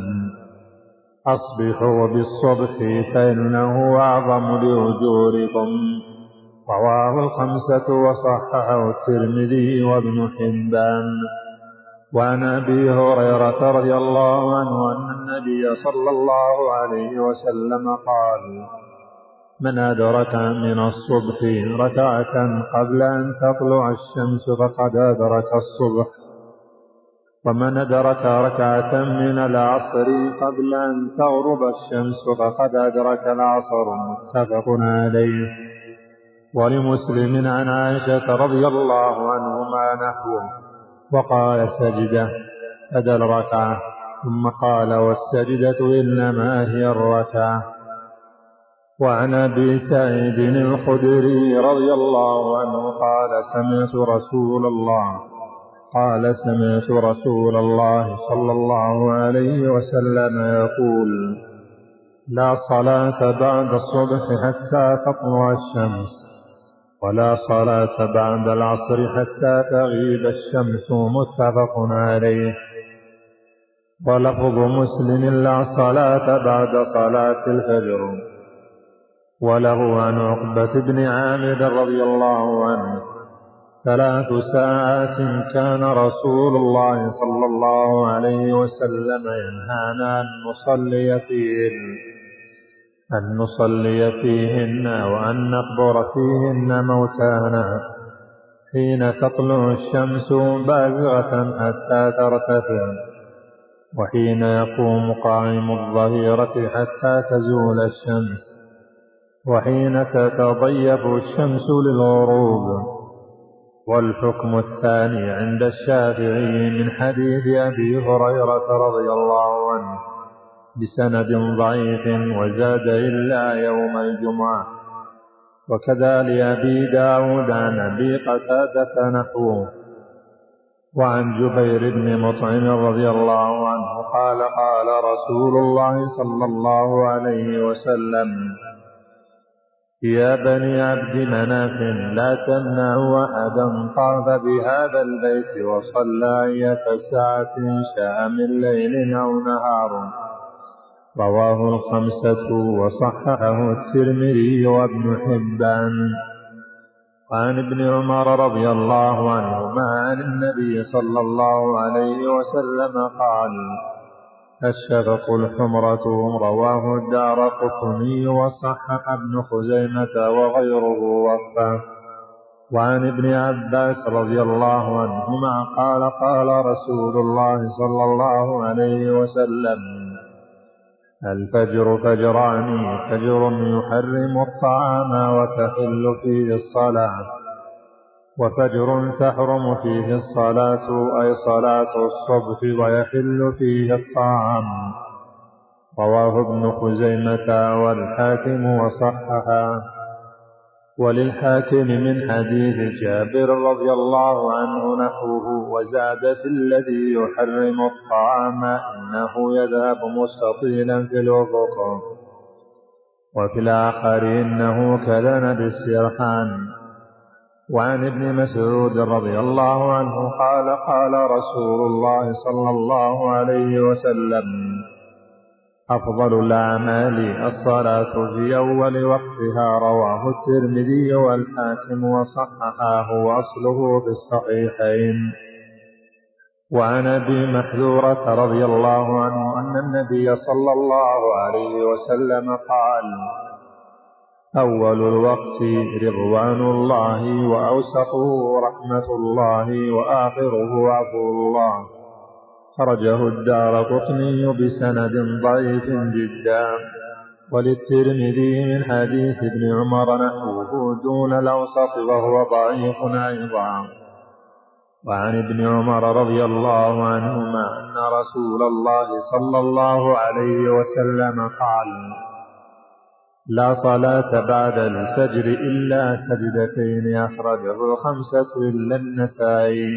أصبحوا بالصبح فإنه أعظم لأجوركم. رواه الخمسة وصححه الترمذي وابن حبان. وعن أبي هريرة رضي الله عنه أن النبي صلى الله عليه وسلم قال: من أدرك من الصبح ركعة قبل أن تطلع الشمس فقد أدرك الصبح، ومن أدرك ركعة من العصر قبل أن تغرب الشمس فقد أدرك العصر. متفق عليه. ولمسلم عن عائشة رضي الله عنهما نحوه، وقال: سجدة بدل ركعة، ثم قال: والسجدة إنما هي الركعة. وعن أبي سعيد الخدري رضي الله عنه قال: سمعت رسول الله قال سمعت رسول الله صلى الله عليه وسلم يقول: لا صلاة بعد الصبح حتى تطلع الشمس، ولا صلاة بعد العصر حتى تغيب الشمس. متفق عليه. ولفظ مسلم: لا صلاة بعد صلاة الفجر. وله عن عقبة بن عامر رضي الله عنه: ثلاث ساعات كان رسول الله صلى الله عليه وسلم ينهانا أن نصلي فيهن أن نصلي فيهن وأن نقبر فيهن موتانا حين تطلع الشمس بازغة حتى ترتفع، وحين يقوم قائم الظهيرة حتى تزول الشمس، وحين تتضيف الشمس للغروب. والحكم الثاني عند الشافعي من حديث أبي هريرة رضي الله عنه بسند ضعيف، وزاد إلا يوم الجمعة. وكذا لأبي داود عن أبي قتادة نحوه. وعن جبير بن مطعم رضي الله عنه قال: قال رسول الله صلى الله عليه وسلم: يا بني عبد مناف لا تمنعوا أحدا طاف بهذا البيت وصلى أية ساعة شاء من ليل أو نهار. رواه الخمسة وصححه الترمذي وابن حبان. وعن ابن عمر رضي الله عنهما عن النبي صلى الله عليه وسلم قال: الشفق الحمرة. رواه الدارقطني وصحح ابن خزيمة وغيره وفاه. وعن ابن عباس رضي الله عنهما قال: قال رسول الله صلى الله عليه وسلم: الفجر فجران، فجر يحرم الطعام وتحل فيه الصلاة، وفجر تحرم فيه الصلاة أي صلاة الصبح ويحل فيه الطعام. رواه ابن خزيمة والحاكم وصححه. وللحاكم من حديث جابر رضي الله عنه نحوه، وزاد في الذي يحرم الطعام إنه يذهب مستطيلا في الأفق، وفي الآخر إنه كذنب السرحان. وعن ابن مسعود رضي الله عنه قال: قال رسول الله صلى الله عليه وسلم: أفضل الأعمال الصلاة في أول وقتها. رواه الترمذي والحاكم وصححه، وأصله في الصحيحين. وعن أبي محذورة رضي الله عنه أن النبي صلى الله عليه وسلم قال: أول الوقت رضوان الله، وأوسطه رحمة الله، وآخره عفو الله. خرجه الدارقطني بسند ضعيف جدا. وللترمذي من حديث ابن عمر نحوه دون الأوسط وهو ضعيف أيضا. وعن ابن عمر رضي الله عنهما أن رسول الله صلى الله عليه وسلم قال: لا صلاة بعد الفجر إلا سجدتين. أخرجه الخمسة إلا النسائي.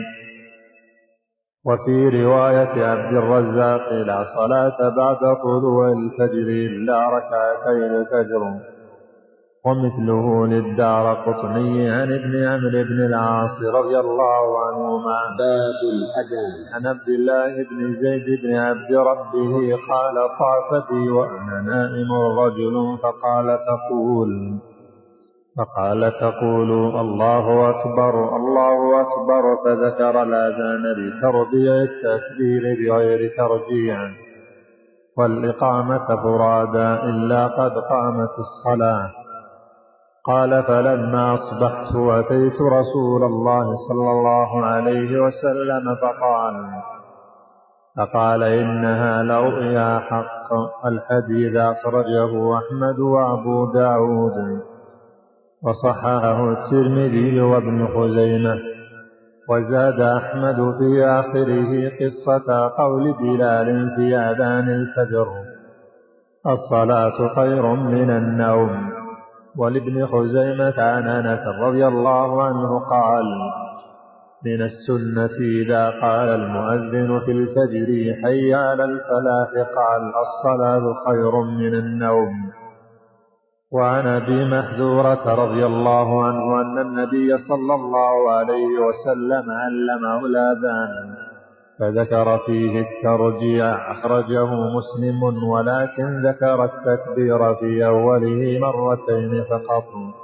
وفي رواية عبد الرزاق: لا صلاة بعد طلوع الفجر إلا ركعتي الفجر. ومثله للدارقطني عن ابن عمرو بن العاص رضي الله عنهما. باب الأذان. عن عبد الله بن زيد بن عبد ربه قال: طاف بي وأنا نائم رجل فقال تقول فقال تقول الله أكبر الله أكبر، فذكر الأذان لتربية التكبير بغير ترجيع، والإقامة فرادا إلا قد قامت الصلاة. قال: فلما أصبحت أتيت رسول الله صلى الله عليه وسلم فقال فقال إنها لرؤيا حق. الحديث أخرجه أحمد وأبو داود، وصححه الترمذي وابن خزيمة. وزاد أحمد في آخره قصة قول بلال في أذان الفجر: الصلاة خير من النوم. ولابن خزيمة عن أنس رضي الله عنه قال: من السنة إذا قال المؤذن في الفجر حي على الفلاح قال: الصلاة خير من النوم. وعن أبي محذورة رضي الله عنه أن النبي صلى الله عليه وسلم علمه الأذان فذكر فيه الترجيع. أخرجه مسلم، ولكن ذكر التكبير في أوله مرتين فقط.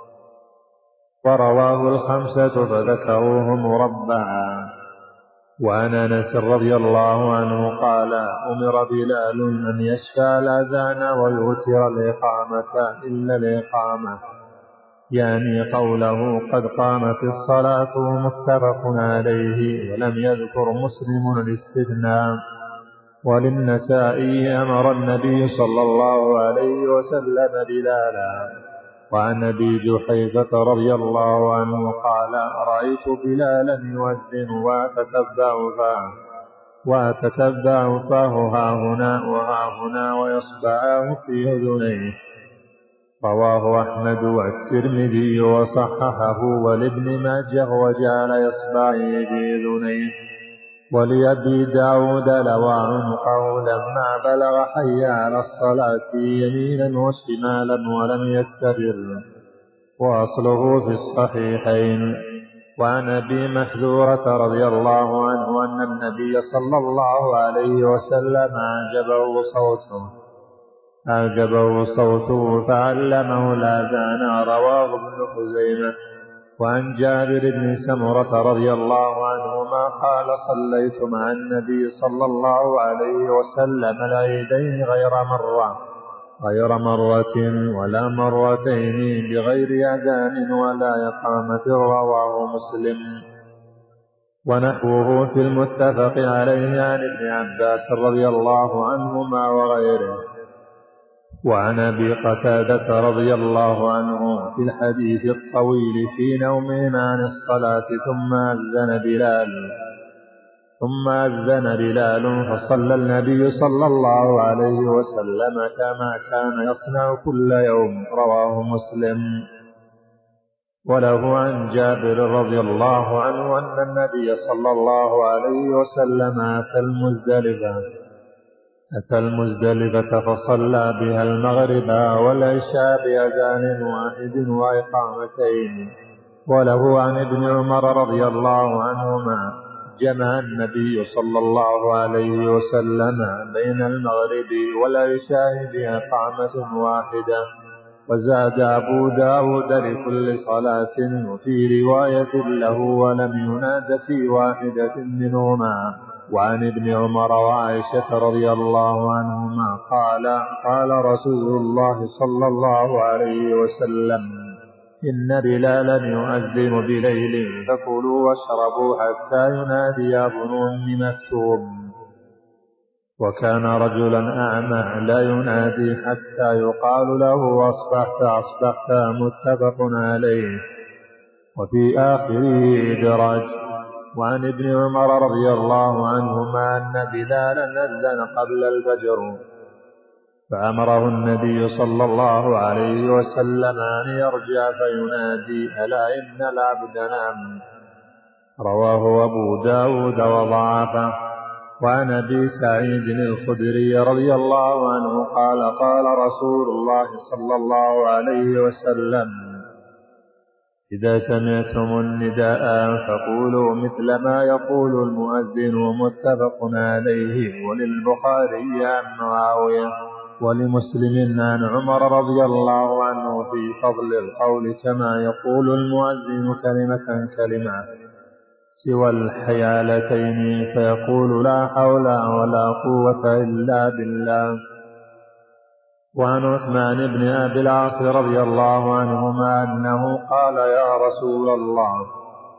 ورواه الخمسة فذكروه مربعا. وعن أنس رضي الله عنه قال: أمر بلال أن يشفع الأذان ويوتر الإقامة إلا الإقامة، يعني قوله قد قامت الصلاة، متفق عليه، ولم يذكر مسلم الاستثناء. وللنسائي: أمر النبي صلى الله عليه وسلم بلالا. وعن أبي جحيفة رضي الله عنه قال: رأيت بلالا يؤذن وأتتبع فاه وأتتبع فاه هاهنا وهاهنا ويصبعاه في أذنيه. رواه أحمد والترمذي وصححه، ولابن ماجه وجعل يصبعه في أذنيه. ولأبي داود: لوى عنقه لما بلغ حي على الصلاة يمينا وشمالا ولم يستدر، وأصله في الصحيحين. وعن أبي محذورة رضي الله عنه أن النبي صلى الله عليه وسلم أعجبه صوته أعجبه صوته فعلمه الأذان. رواه ابن خزيمة. وعن جابر بن سمرة رضي الله عنهما قال: صليت مع النبي صلى الله عليه وسلم العيدين غير مرة غير مرة ولا مرتين بغير أذان ولا إقامة. رواه مسلم. ونحوه في المتفق عليه عن ابن عباس رضي الله عنهما وغيره. وعن أبي قتادة رضي الله عنه في الحديث الطويل في نومهم عن الصلاة ثم أذن بلال ثم أذن بلال فصلى النبي صلى الله عليه وسلم كما كان يصنع كل يوم. رواه مسلم. وله عن جابر رضي الله عنه أن النبي صلى الله عليه وسلم أتى المزدلفة أتى المزدلفة فصلى بها المغرب والعشاء بأذان واحد وإقامتين. وله عن ابن عمر رضي الله عنهما: جمع النبي صلى الله عليه وسلم بين المغرب والعشاء بإقامة واحدة. وزاد أبو داود: لكل صلاة. وفي رواية له: ولم يناد في واحدة منهما. وعن ابن عمر وعائشة رضي الله عنهما قال قال رسول الله صلى الله عليه وسلم إن بلالا يؤذن بليل فكلوا واشربوا حتى ينادي ابن أم مكتوم. وكان رجلا أعمى لا ينادي حتى يقال له أصبحت أصبحت متفق عليه. وفي آخره إدراج. وعن ابن عمر رضي الله عنهما أن بلالا أذن قبل الفجر فأمره النبي صلى الله عليه وسلم أن يرجع فينادي ألا إن العبد نام. رواه أبو داود وضعفه. وعن أبي سعيد الخدري رضي الله عنه قال قال رسول الله صلى الله عليه وسلم إذا سمعتم النداء فقولوا مثل ما يقول المؤذن. متفق عليه. وللبخاري عن معاوية ولمسلم عن عمر رضي الله عنه في فضل القول كما يقول المؤذن كلمة كلمة سوى الحيالتين فيقول لا حول ولا قوة إلا بالله. وعن عثمان بن أبي العاص رضي الله عنهما أنه قال يا رسول الله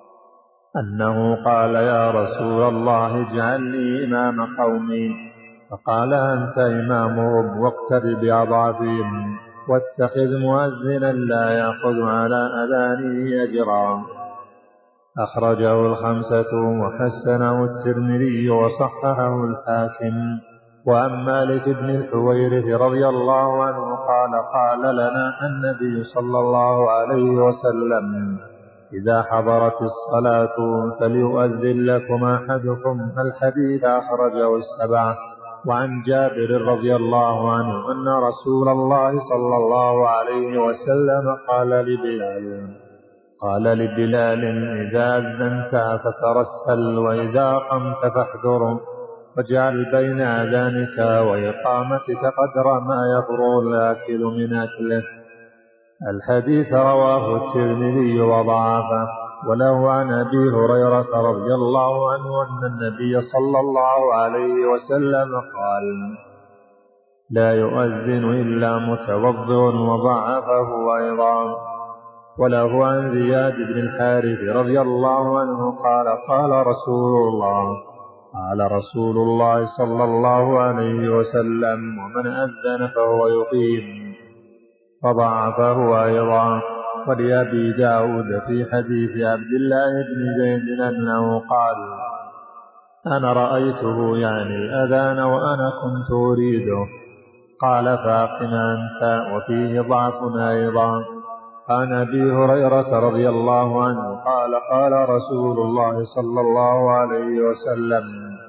أنه قال يا رسول الله اجعل لي إمام قومي. فقال أنت إمامهم واقتد بأضعافهم واتخذ مؤذنا لا يأخذ على أذانه أجرا. أخرجه الخمسة وحسنه الترمذي وصححه الحاكم. وعن مالك بن الحويرث رضي الله عنه قال قال لنا النبي صلى الله عليه وسلم إذا حضرت الصلاة فليؤذن لكم أحدكم. الحديث أخرجه السبعة. وعن جابر رضي الله عنه أن رسول الله صلى الله عليه وسلم قال لبلال قال لبلال إذا أذنت فترسل وإذا قمت فاحذر واجعل بين أذانك وإقامتك قدر ما يفرغ الآكل من أكله. الحديث رواه الترمذي وضعفه. وله عن أبي هريرة رضي الله عنه أن النبي صلى الله عليه وسلم قال لا يؤذن إلا متوضئ وضعفه أيضا. وله عن زياد بن الحارث رضي الله عنه قال قال رسول الله قال رسول الله صلى الله عليه وسلم ومن أذن فهو يقيم. فضعفه أيضا. ولأبي داود في حديث عبد الله بن زيد أنه قال أنا رأيته يعني الأذان وأنا كنت أريده. قال فأقم أنت. وفيه ضعف أيضا. عن أبي هريرة رضي الله عنه قال قال رسول الله صلى الله عليه وسلم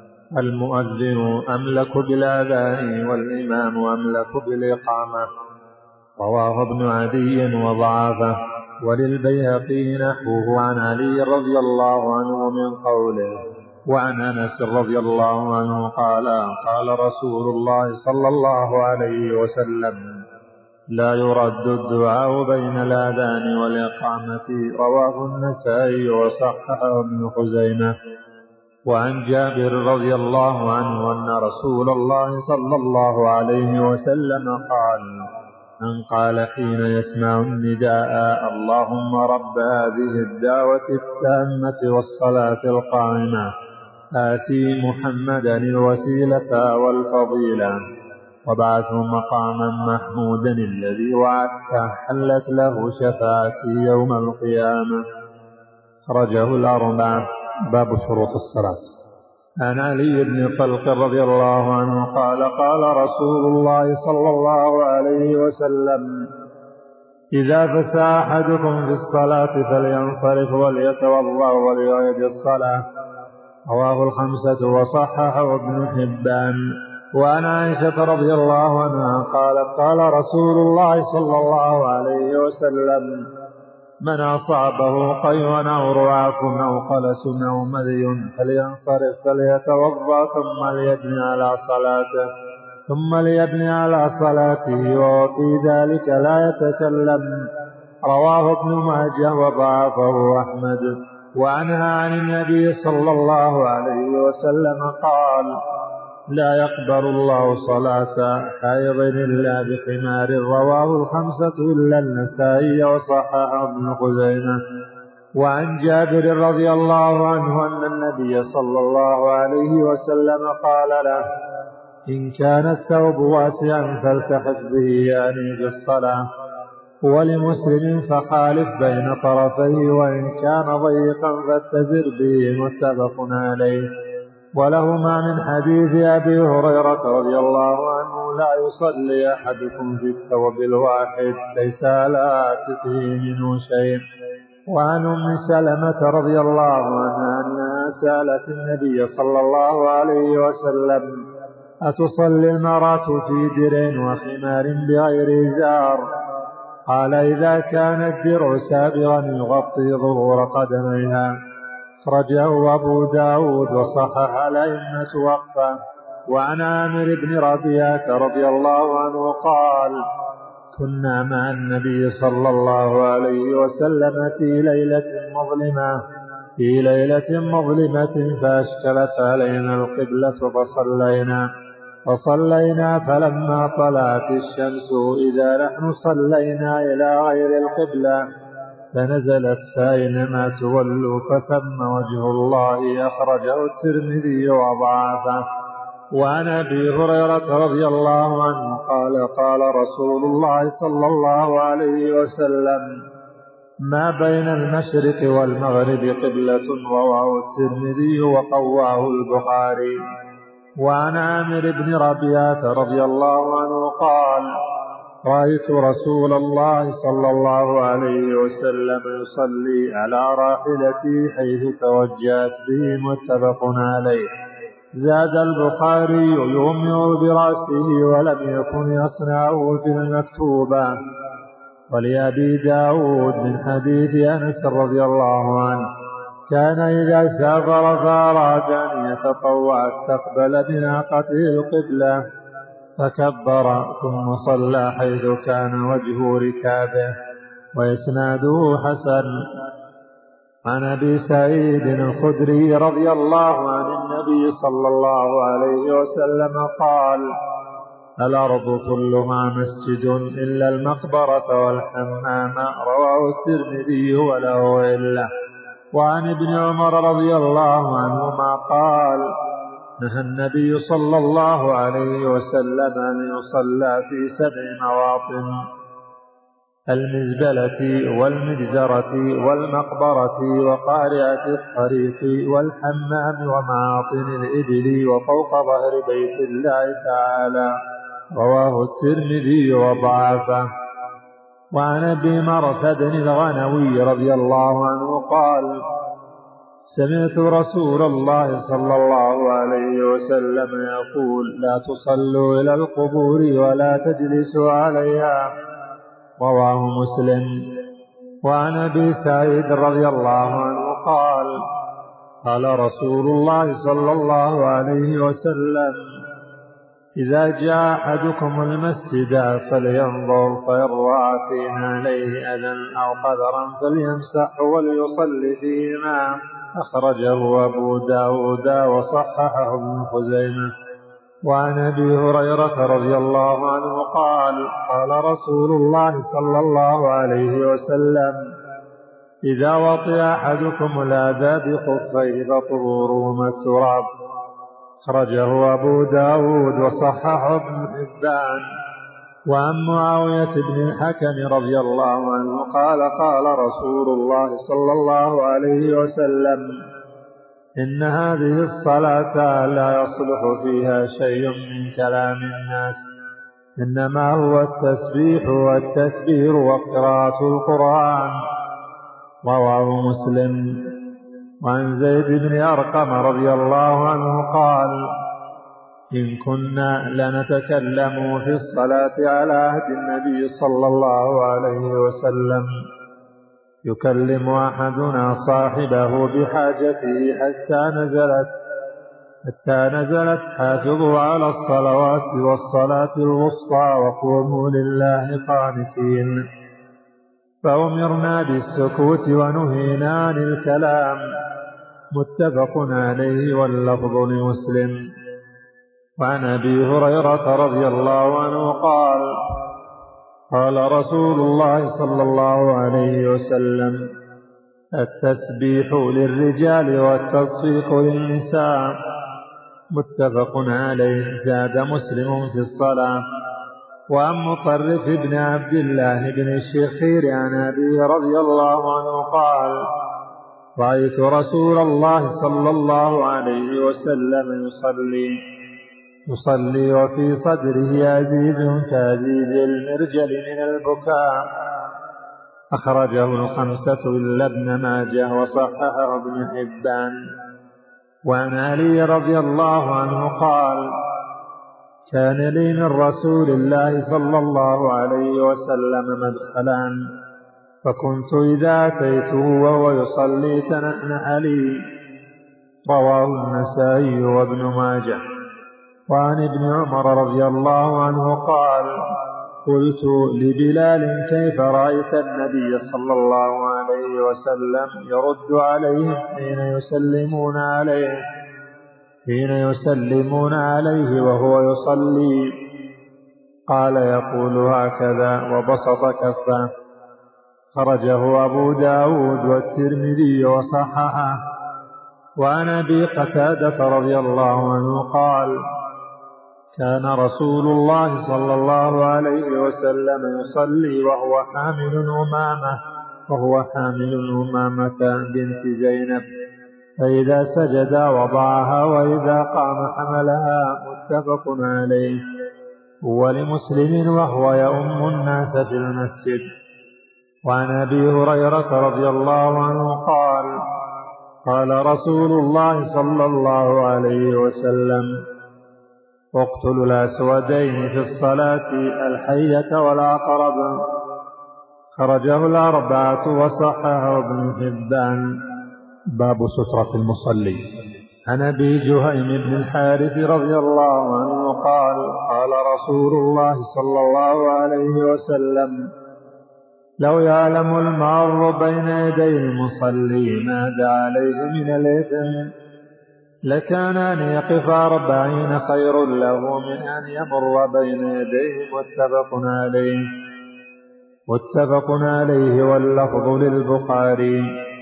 المؤذن أملك بالأذان والإمام أملك بالإقامة. رواه ابن عدي وضعفه. وللبيهقي نحوه عن علي رضي الله عنه من قوله. وعن أنس رضي الله عنه قال قال رسول الله صلى الله عليه وسلم لا يرد الدعاء بين الآذان والإقامة. رواه النسائي وصححه ابن خزيمة. وعن جابر رضي الله عنه أن رسول الله صلى الله عليه وسلم قال من قال حين يسمع النداء اللهم رب هذه الدعوة التامة والصلاة القائمة آتي محمدا الوسيلة والفضيلة وابعثه مقاما محمودا الذي وعدته حلت له شفاعتي يوم القيامة. خرجه الأربعة. باب شروط الصلاة. عن علي بن طلق رضي الله عنه قال قال رسول الله صلى الله عليه وسلم إذا فسى أحدكم في الصلاة فلينصرف وليتوضأ وليعيد الصلاة. رواه الخمسة وصححه ابن حبان. وعن عائشة رضي الله عنها قالت قال رسول الله صلى الله عليه وسلم من أصابه قيء أو رعاف أو قلس أو مذي فلينصرف فليتوضأ ثم ليبني على صلاته ثم ليبني على صلاته وفي ذلك لا يتكلم. رواه ابن ماجه وضعفه أحمد. وعنها عن النبي صلى الله عليه وسلم قال: لا يقبل الله صلاة حائض إلا بخمار. رواه الخمسة إلا النسائي وصححه ابن خزيمة. وعن جابر رضي الله عنه أن النبي صلى الله عليه وسلم قال له: إن كان الثوب واسعا فالتحف به يعني بالصلاة. ولمسلم: فخالف بين طرفيه، وإن كان ضيقا فاتزر به. متفق عليه. ولهما من حديث أبي هريرة رضي الله عنه: لا يصلي أحدكم في الثوب الواحد ليس على عاتقه منه شيء. وعن أم سلمة رضي الله عنها أنها سألت النبي صلى الله عليه وسلم: أتصلي المرأة في درع وخمار بغير إزار؟ قال: إذا كان الدرع سابغا يغطي ظهور قدميها. أخرجه أبو داود وصحح الأئمة وقفه. وعن عامر بن ربيعة رضي الله عنه قال: كنا مع النبي صلى الله عليه وسلم في ليلة مظلمة في ليلة مظلمة فأشكلت علينا القبلة فصلينا فصلينا فلما طلعت الشمس إذا نحن صلينا إلى غير القبلة فنزلت: فأينما تولوا فثم وجه الله. أخرجه الترمذي وضعفه. وعن أبي هريرة رضي الله عنه قال: قال رسول الله صلى الله عليه وسلم: ما بين المشرق والمغرب قبلة. رواه الترمذي وقواه البخاري. وعن عامر بن ربيعة رضي الله عنه قال: رأيت رسول الله صلى الله عليه وسلم يصلي على راحلته حيث توجهت به. متفق عليه. زاد البخاري: يؤمر برأسه ولم يكن يصنعه في المكتوبة. ولأبي داود من حديث أنس رضي الله عنه: كان إذا سافر فأراد أن يتطوع استقبل بناقته القبلة فكبر ثم صلى حيث كان وجه ركابه. وإسناده حسن. عن أبي سعيد الخدري رضي الله عن النبي صلى الله عليه وسلم قال: الأرض كلها مسجد إلا المقبرة والحمام. رواه الترمذي وله علة. وعن ابن عمر رضي الله عنهما قال: نهى النبي صلى الله عليه وسلم أن يصلى في سبع مواطن: المزبلة والمجزرة والمقبرة وقارعة الطريق والحمام ومعاطن الإبل وفوق ظهر بيت الله تعالى. رواه الترمذي وضعفه. وعن أبي مرثد الغنوي رضي الله عنه قال: سمعت رسول الله صلى الله عليه وسلم يقول: لا تصلوا إلى القبور ولا تجلسوا عليها. رواه مسلم. وعن أبي سعيد رضي الله عنه قال: قال رسول الله صلى الله عليه وسلم: إذا جاء أحدكم المسجد فلينظر فإن رأى فيه عليه أذى أو قدرا فليمسح وليصلي فيهما. أخرجه أبو داود وصححه ابن خزيمة. وعن أبي هريرة رضي الله عنه قال: قال رسول الله صلى الله عليه وسلم: إذا وطئ أحدكم الأذى بخفيه فطهورهما التراب. أخرجه أبو داود وصححه ابن حبان. وعن معاوية بن الحكم رضي الله عنه قال: قال رسول الله صلى الله عليه وسلم: إن هذه الصلاة لا يصلح فيها شيء من كلام الناس، إنما هو التسبيح والتكبير وقراءة القرآن. رواه مسلم. وعن زيد بن أرقم رضي الله عنه قال: إن كنا لنتكلم في الصلاة على عهد النبي صلى الله عليه وسلم يكلم أحدنا صاحبه بحاجته حتى نزلت حتى نزلت حافظوا على الصلوات والصلاة الوسطى وقوموا لله قانتين. فأمرنا بالسكوت ونهينا عن الكلام. متفق عليه واللفظ لمسلم. وعن أبي هريرة رضي الله عنه قال قال رسول الله صلى الله عليه وسلم: التسبيح للرجال والتصفيق للنساء. متفق عليه. زاد مسلم في الصلاة. وعن مطرف بن عبد الله بن الشخير عن أبيه رضي الله عنه قال: رأيت رسول الله صلى الله عليه وسلم يصلي يصلي وفي صدره عزيز كعزيز المرجل من البكاء. أخرجه الخمسة إلا ابن ماجه وصححه ابن حبان. وعن علي رضي الله عنه قال: كان لي من رسول الله صلى الله عليه وسلم مدخلان، فكنت إذا أتيته وهو يصلي تنحنح لي. رواه النسائي وابن ماجه. وعن ابن عمر رضي الله عنه قال: قلت لبلال: كيف رأيت النبي صلى الله عليه وسلم يرد عليهم حين يسلمون عليه حين يسلمون عليه وهو يصلي؟ قال: يقول هكذا وبسط كفه. خرجه أبو داود والترمذي وصححه. وعن أبي قتادة رضي الله عنه قال: كان رسول الله صلى الله عليه وسلم يصلي وهو حامل أمامة وهو حامل أمامة بنت زينب، فإذا سجد وضعها وإذا قام حملها. متفق عليه. ولمسلم: وهو يؤم الناس في المسجد. وعن أبي هريرة رضي الله عنه قال: قال رسول الله صلى الله عليه وسلم: اقتلوا الأسودين في الصلاة، الحية والعقرب. خرجه الأربعة وصححه ابن حبان. باب سترة المصلي. عن أبي جهيم بن الحارث رضي الله عنه قال: قال رسول الله صلى الله عليه وسلم: لو يعلم المار بين يدي المصلي ماذا عليه من الإثم لكان أن يقف أربعين خير له من أن يمر بين يديه. متفق عليه متفق عليه واللفظ للبخاري.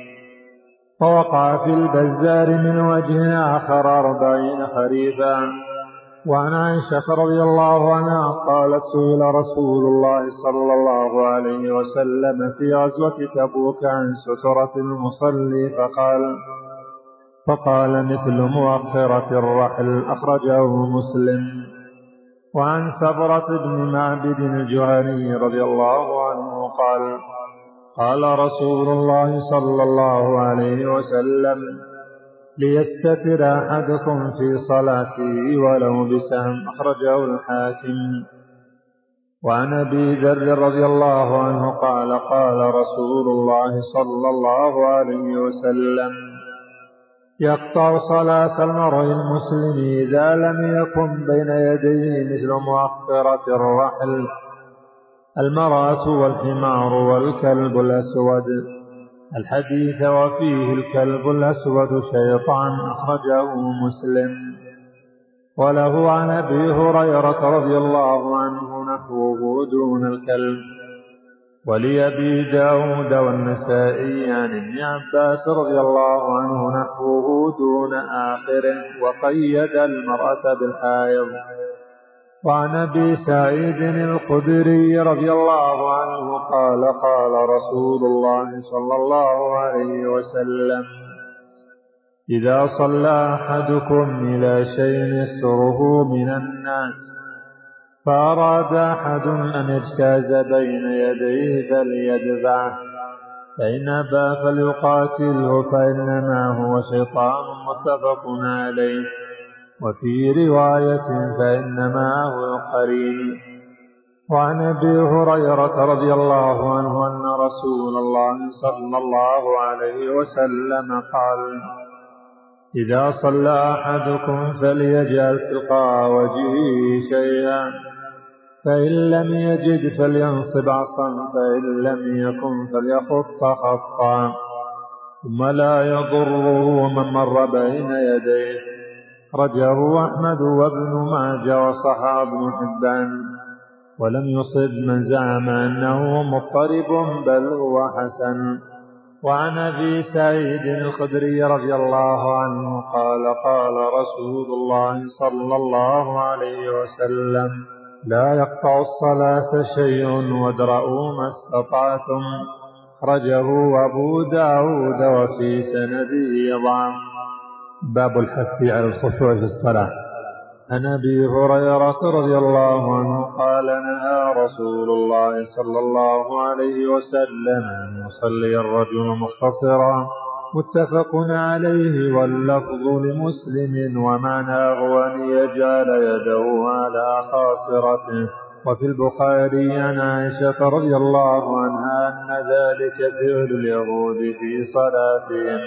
فوقع في البزار من وجه آخر أربعين خريفا. وعن عائشة رضي الله عنها قالت: سئل رسول الله صلى الله عليه وسلم في غزوة تبوك عن سترة المصلي فقال فقال مثل مؤخرة الرحل. أخرجه مسلم. وعن سبرة بن معبد الجهني رضي الله عنه قال: قال رسول الله صلى الله عليه وسلم: ليستتر أحدكم في صلاته ولو بسهم. أخرجه الحاكم. وعن أبي ذر رضي الله عنه قال: قال رسول الله صلى الله عليه وسلم: يقطع صلاة المرء المسلم إذا لم يكن بين يديه مثل مؤخرة الرحل، المرأة والحمار والكلب الأسود. الحديث وفيه الكلب الأسود شيطان. أخرجه مسلم. وله عن أبي هريرة رضي الله عنه نحوه دون الكلب. ولأبي داود والنسائي عن ابن عباس رضي الله عنه نحوه دون آخره، وقيد المرأة بالحائض. وعن أبي سعيد الخدري رضي الله عنه قال: قال رسول الله صلى الله عليه وسلم: إذا صلى أحدكم إلى شيء يستره من الناس فأراد أحد أن يجتاز بين يديه فليدفعه، فإن أبى فليقاتله فإنما هو شيطان. متفق عليه. وفي رواية فإنما هو قرين. وعن أبي هريرة رضي الله عنه أن رسول الله صلى الله عليه وسلم قال: إذا صلى أحدكم فليجعل تلقاء وجهه شيئا، فإن لم يجد فلينصب عصا، فإن لم يكن فليخط خطا، ثم لا يضره من مر بين يديه. رجه أحمد وابن ماجه وصححه ابن حبان، ولم يصب من زعم أنه مضطرب بل هو حسن. وعن أبي سعيد الخدري رضي الله عنه قال قال رسول الله صلى الله عليه وسلم: لا يقطع الصلاة شيء وادرؤوا ما استطعتم. أخرجه أبو داود وفي سنده ضعف. باب الحث على الخشوع في الصلاة. عن أبي هريرة رضي الله عنه قال: نهى رسول الله صلى الله عليه وسلم أن يصلي الرجل مختصرا. متفق عليه، واللفظ لمسلم، ومعناه أن يجعل يده على خاصرته. وفي البخاري عن عائشة رضي الله عنها أن ذلك فعل اليهود في صلاتهم.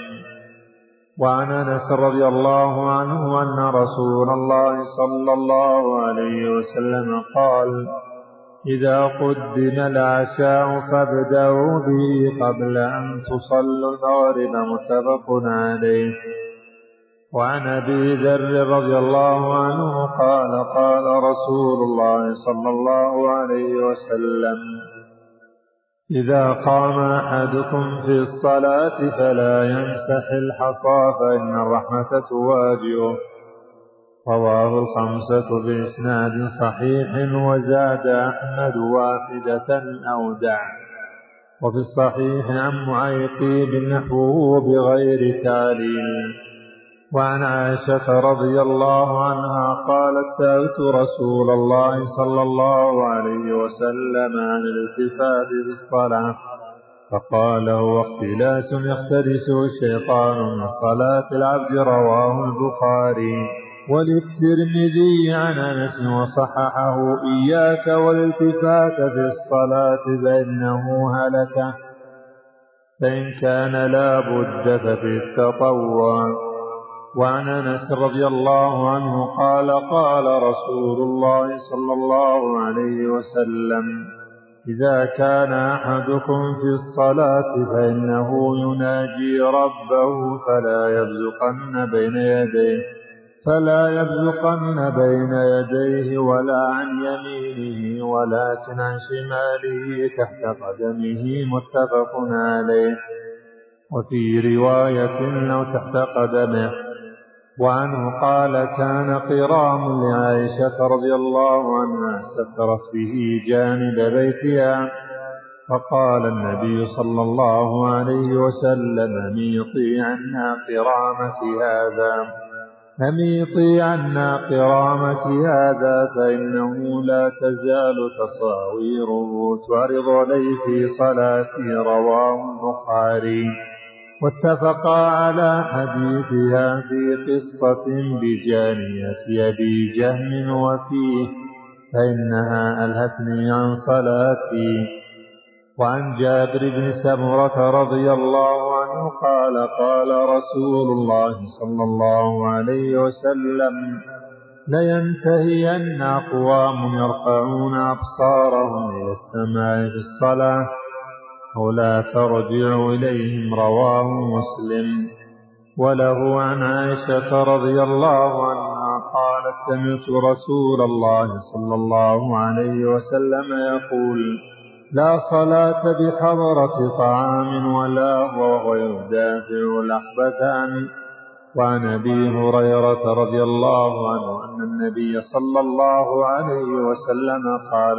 وعن أنس رضي الله عنه أن رسول الله صلى الله عليه وسلم قال: إذا قدم العشاء فابدأوا به قبل أن تصلوا المغرب. متفق عليه. وعن أبي ذر رضي الله عنه قال قال رسول الله صلى الله عليه وسلم: إذا قام أحدكم في الصلاة فلا يمسح الحصى فإن الرحمة تواجهه. رواه الخمسة بإسناد صحيح، وزاد أحمد واحدة أو دع. وفي الصحيح عن معيقيب نحوه بغير تعليل. وعن عائشة رضي الله عنها قالت: سألت رسول الله صلى الله عليه وسلم عن الالتفات في الصلاة، فقال: هو اختلاس يختلسه الشيطان من صلاة العبد. رواه البخاري. وللترمذي عن أنس وصححه: إياك والالتفات في الصلاة فإنه هلك، فإن كان لا بد ففي التطوع. وعن أنس رضي الله عنه قال قال رسول الله صلى الله عليه وسلم: إذا كان أحدكم في الصلاة فإنه يناجي ربه فلا يبزقن بين يديه فلا يبزقن بين يديه ولا عن يمينه ولكن عن شماله تحت قدمه. متفق عليه. وفي رواية لو تحت قدمه. وعنه قال: كان قرام لعائشة رضي الله عنها استترت به جانب بيتها، فقال النبي صلى الله عليه وسلم: أميطي عنا قرامك هذا أميطي عنا قرامك هذا فإنه لا تزال تصاويره تعرض عليه في صلاتي. رواه البخاري. واتفقا على حديثها في قصة بجانية أبي جهم وفيه: فإنها ألهتني عن صلاتي. وعن جابر بن سمرة رضي الله عنه قال قال رسول الله صلى الله عليه وسلم: لينتهين أقوام يرفعون أبصارهم إلى السماء في الصلاة أو لا ترجع إليهم. رواه مسلم. وله عن عائشة رضي الله عنها قالت: سمعت رسول الله صلى الله عليه وسلم يقول: لا صلاة بحضرة طعام ولا هو يدافع الأخبثان. وعن أبي هريرة رضي الله عنه أن النبي صلى الله عليه وسلم قال: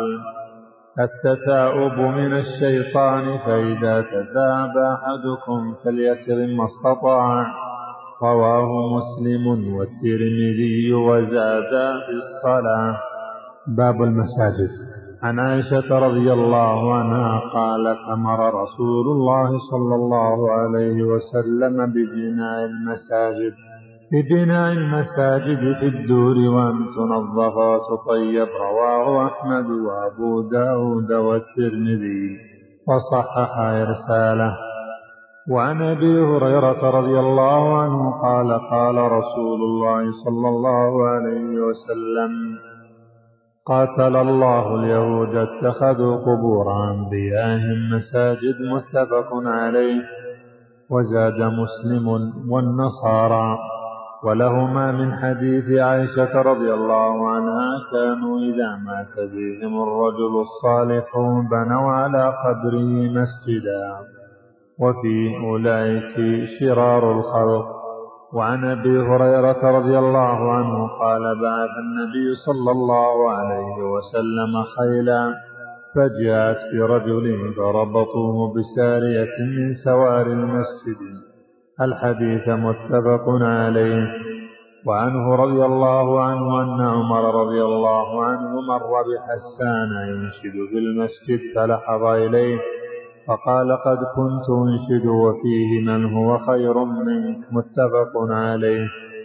التثاؤب من الشيطان، فإذا تثاءب أحدكم فليكرم ما استطاع. رواه مسلم والترمذي وزاد في الصلاة. باب المساجد. عن عائشة رضي الله عنها قالت: أمر رسول الله صلى الله عليه وسلم ببناء المساجد ببناء المساجد في الدور وأن تنظف وتطيب. رواه أحمد وأبو داود والترمذي وصحح إرساله. وعن أبي هريرة رضي الله عنه قال قال رسول الله صلى الله عليه وسلم: قاتل الله اليهود اتخذوا قبور أنبيائهم مساجد. متفق عليه. وزاد مسلم والنصارى ولهما من حديث عائشة رضي الله عنها كانوا إذا مات بهم الرجل الصالح بنوا على قبره مسجدا، وفي أولئك شرار الخلق. وعن أبي هريرة رضي الله عنه قال بعث النبي صلى الله عليه وسلم خيلا فجاءت برجل فربطوه بسارية من سوار المسجد. الحديث متفق عليه. وعنه رضي الله عنه أن عمر رضي الله عنه مر بحسان ينشد في المسجد فلحظ إليه فقال قد كنت أنشد وفيه من هو خير منك. متفق عليه.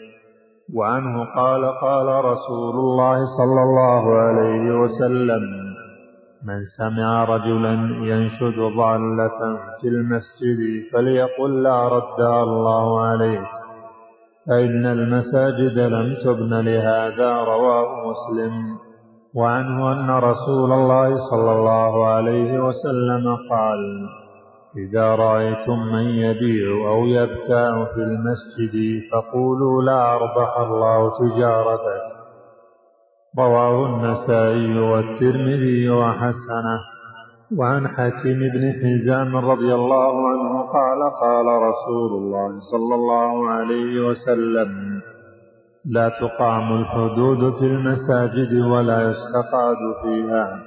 وعنه قال قال رسول الله صلى الله عليه وسلم من سمع رجلا ينشد ضالة في المسجد فليقل لا ردها الله عليك فإن المساجد لم تبن لهذا. رواه مسلم. وعنه أن رسول الله صلى الله عليه وسلم قال إذا رأيتم من يبيع أو يبتاع في المسجد فقولوا لا أربح الله تجارتك. رواه النسائي والترمذي وحسنه. وعن حكيم بن حزام رضي الله عنه قال قال رسول الله صلى الله عليه وسلم لا تقام الحدود في المساجد ولا يستقاد فيها.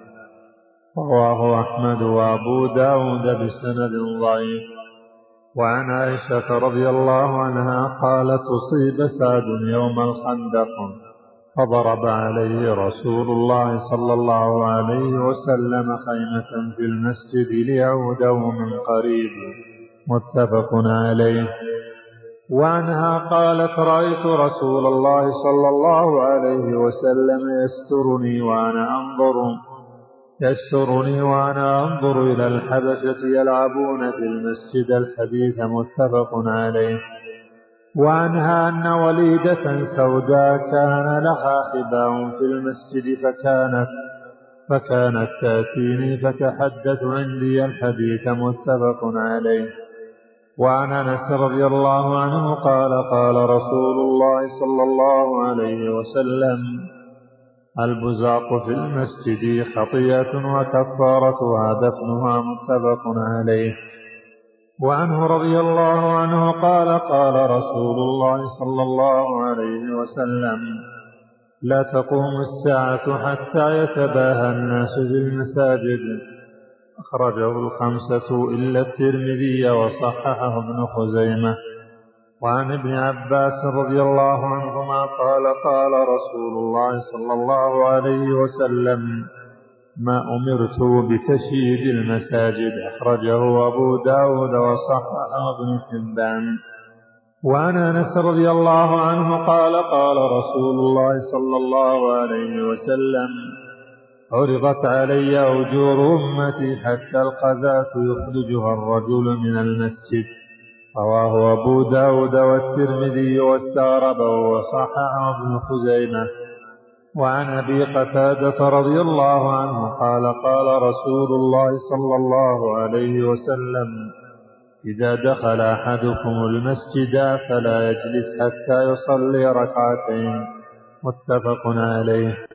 رواه أحمد وأبو داود بسند ضعيف. وعن عائشة رضي الله عنها قالت أصيب سعد يوم الخندق فضرب عليه رسول الله صلى الله عليه وسلم خيمة في المسجد ليعوده من قريب. متفق عليه. وعنها قالت رأيت رسول الله صلى الله عليه وسلم يسترني وأنا أنظر يسترني وأنا أنظر إلى الحبشة يلعبون في المسجد. الحديث متفق عليه. وعنها أن وليدة سوداء كان لها خباء في المسجد فكانت فكانت تأتيني فتحدث عندي. الحديث متفق عليه. وعن أنس رضي الله عنه قال قال رسول الله صلى الله عليه وسلم البزاق في المسجد خطيئة وكفارتها دفنها. متفق عليه. وعنه رضي الله عنه قال قال رسول الله صلى الله عليه وسلم لا تقوم الساعة حتى يتباهى الناس في المساجد. أخرجه الخمسة إلا الترمذي وصححه ابن خزيمة. وعن ابن عباس رضي الله عنهما قال قال رسول الله صلى الله عليه وسلم ما أمرت بتشييد المساجد. أخرجه أبو داود وصححه ابن حبان. وعن أنس رضي الله عنه قال قال رسول الله صلى الله عليه وسلم عرضت علي أجور أمتي حتى القذاة يخرجها الرجل من المسجد. رواه أبو داود والترمذي واستغربه وصححه ابن خزيمة. وعن أبي قتادة رضي الله عنه قال قال رسول الله صلى الله عليه وسلم إذا دخل أحدكم المسجد فلا يجلس حتى يصلي ركعتين. متفق عليه.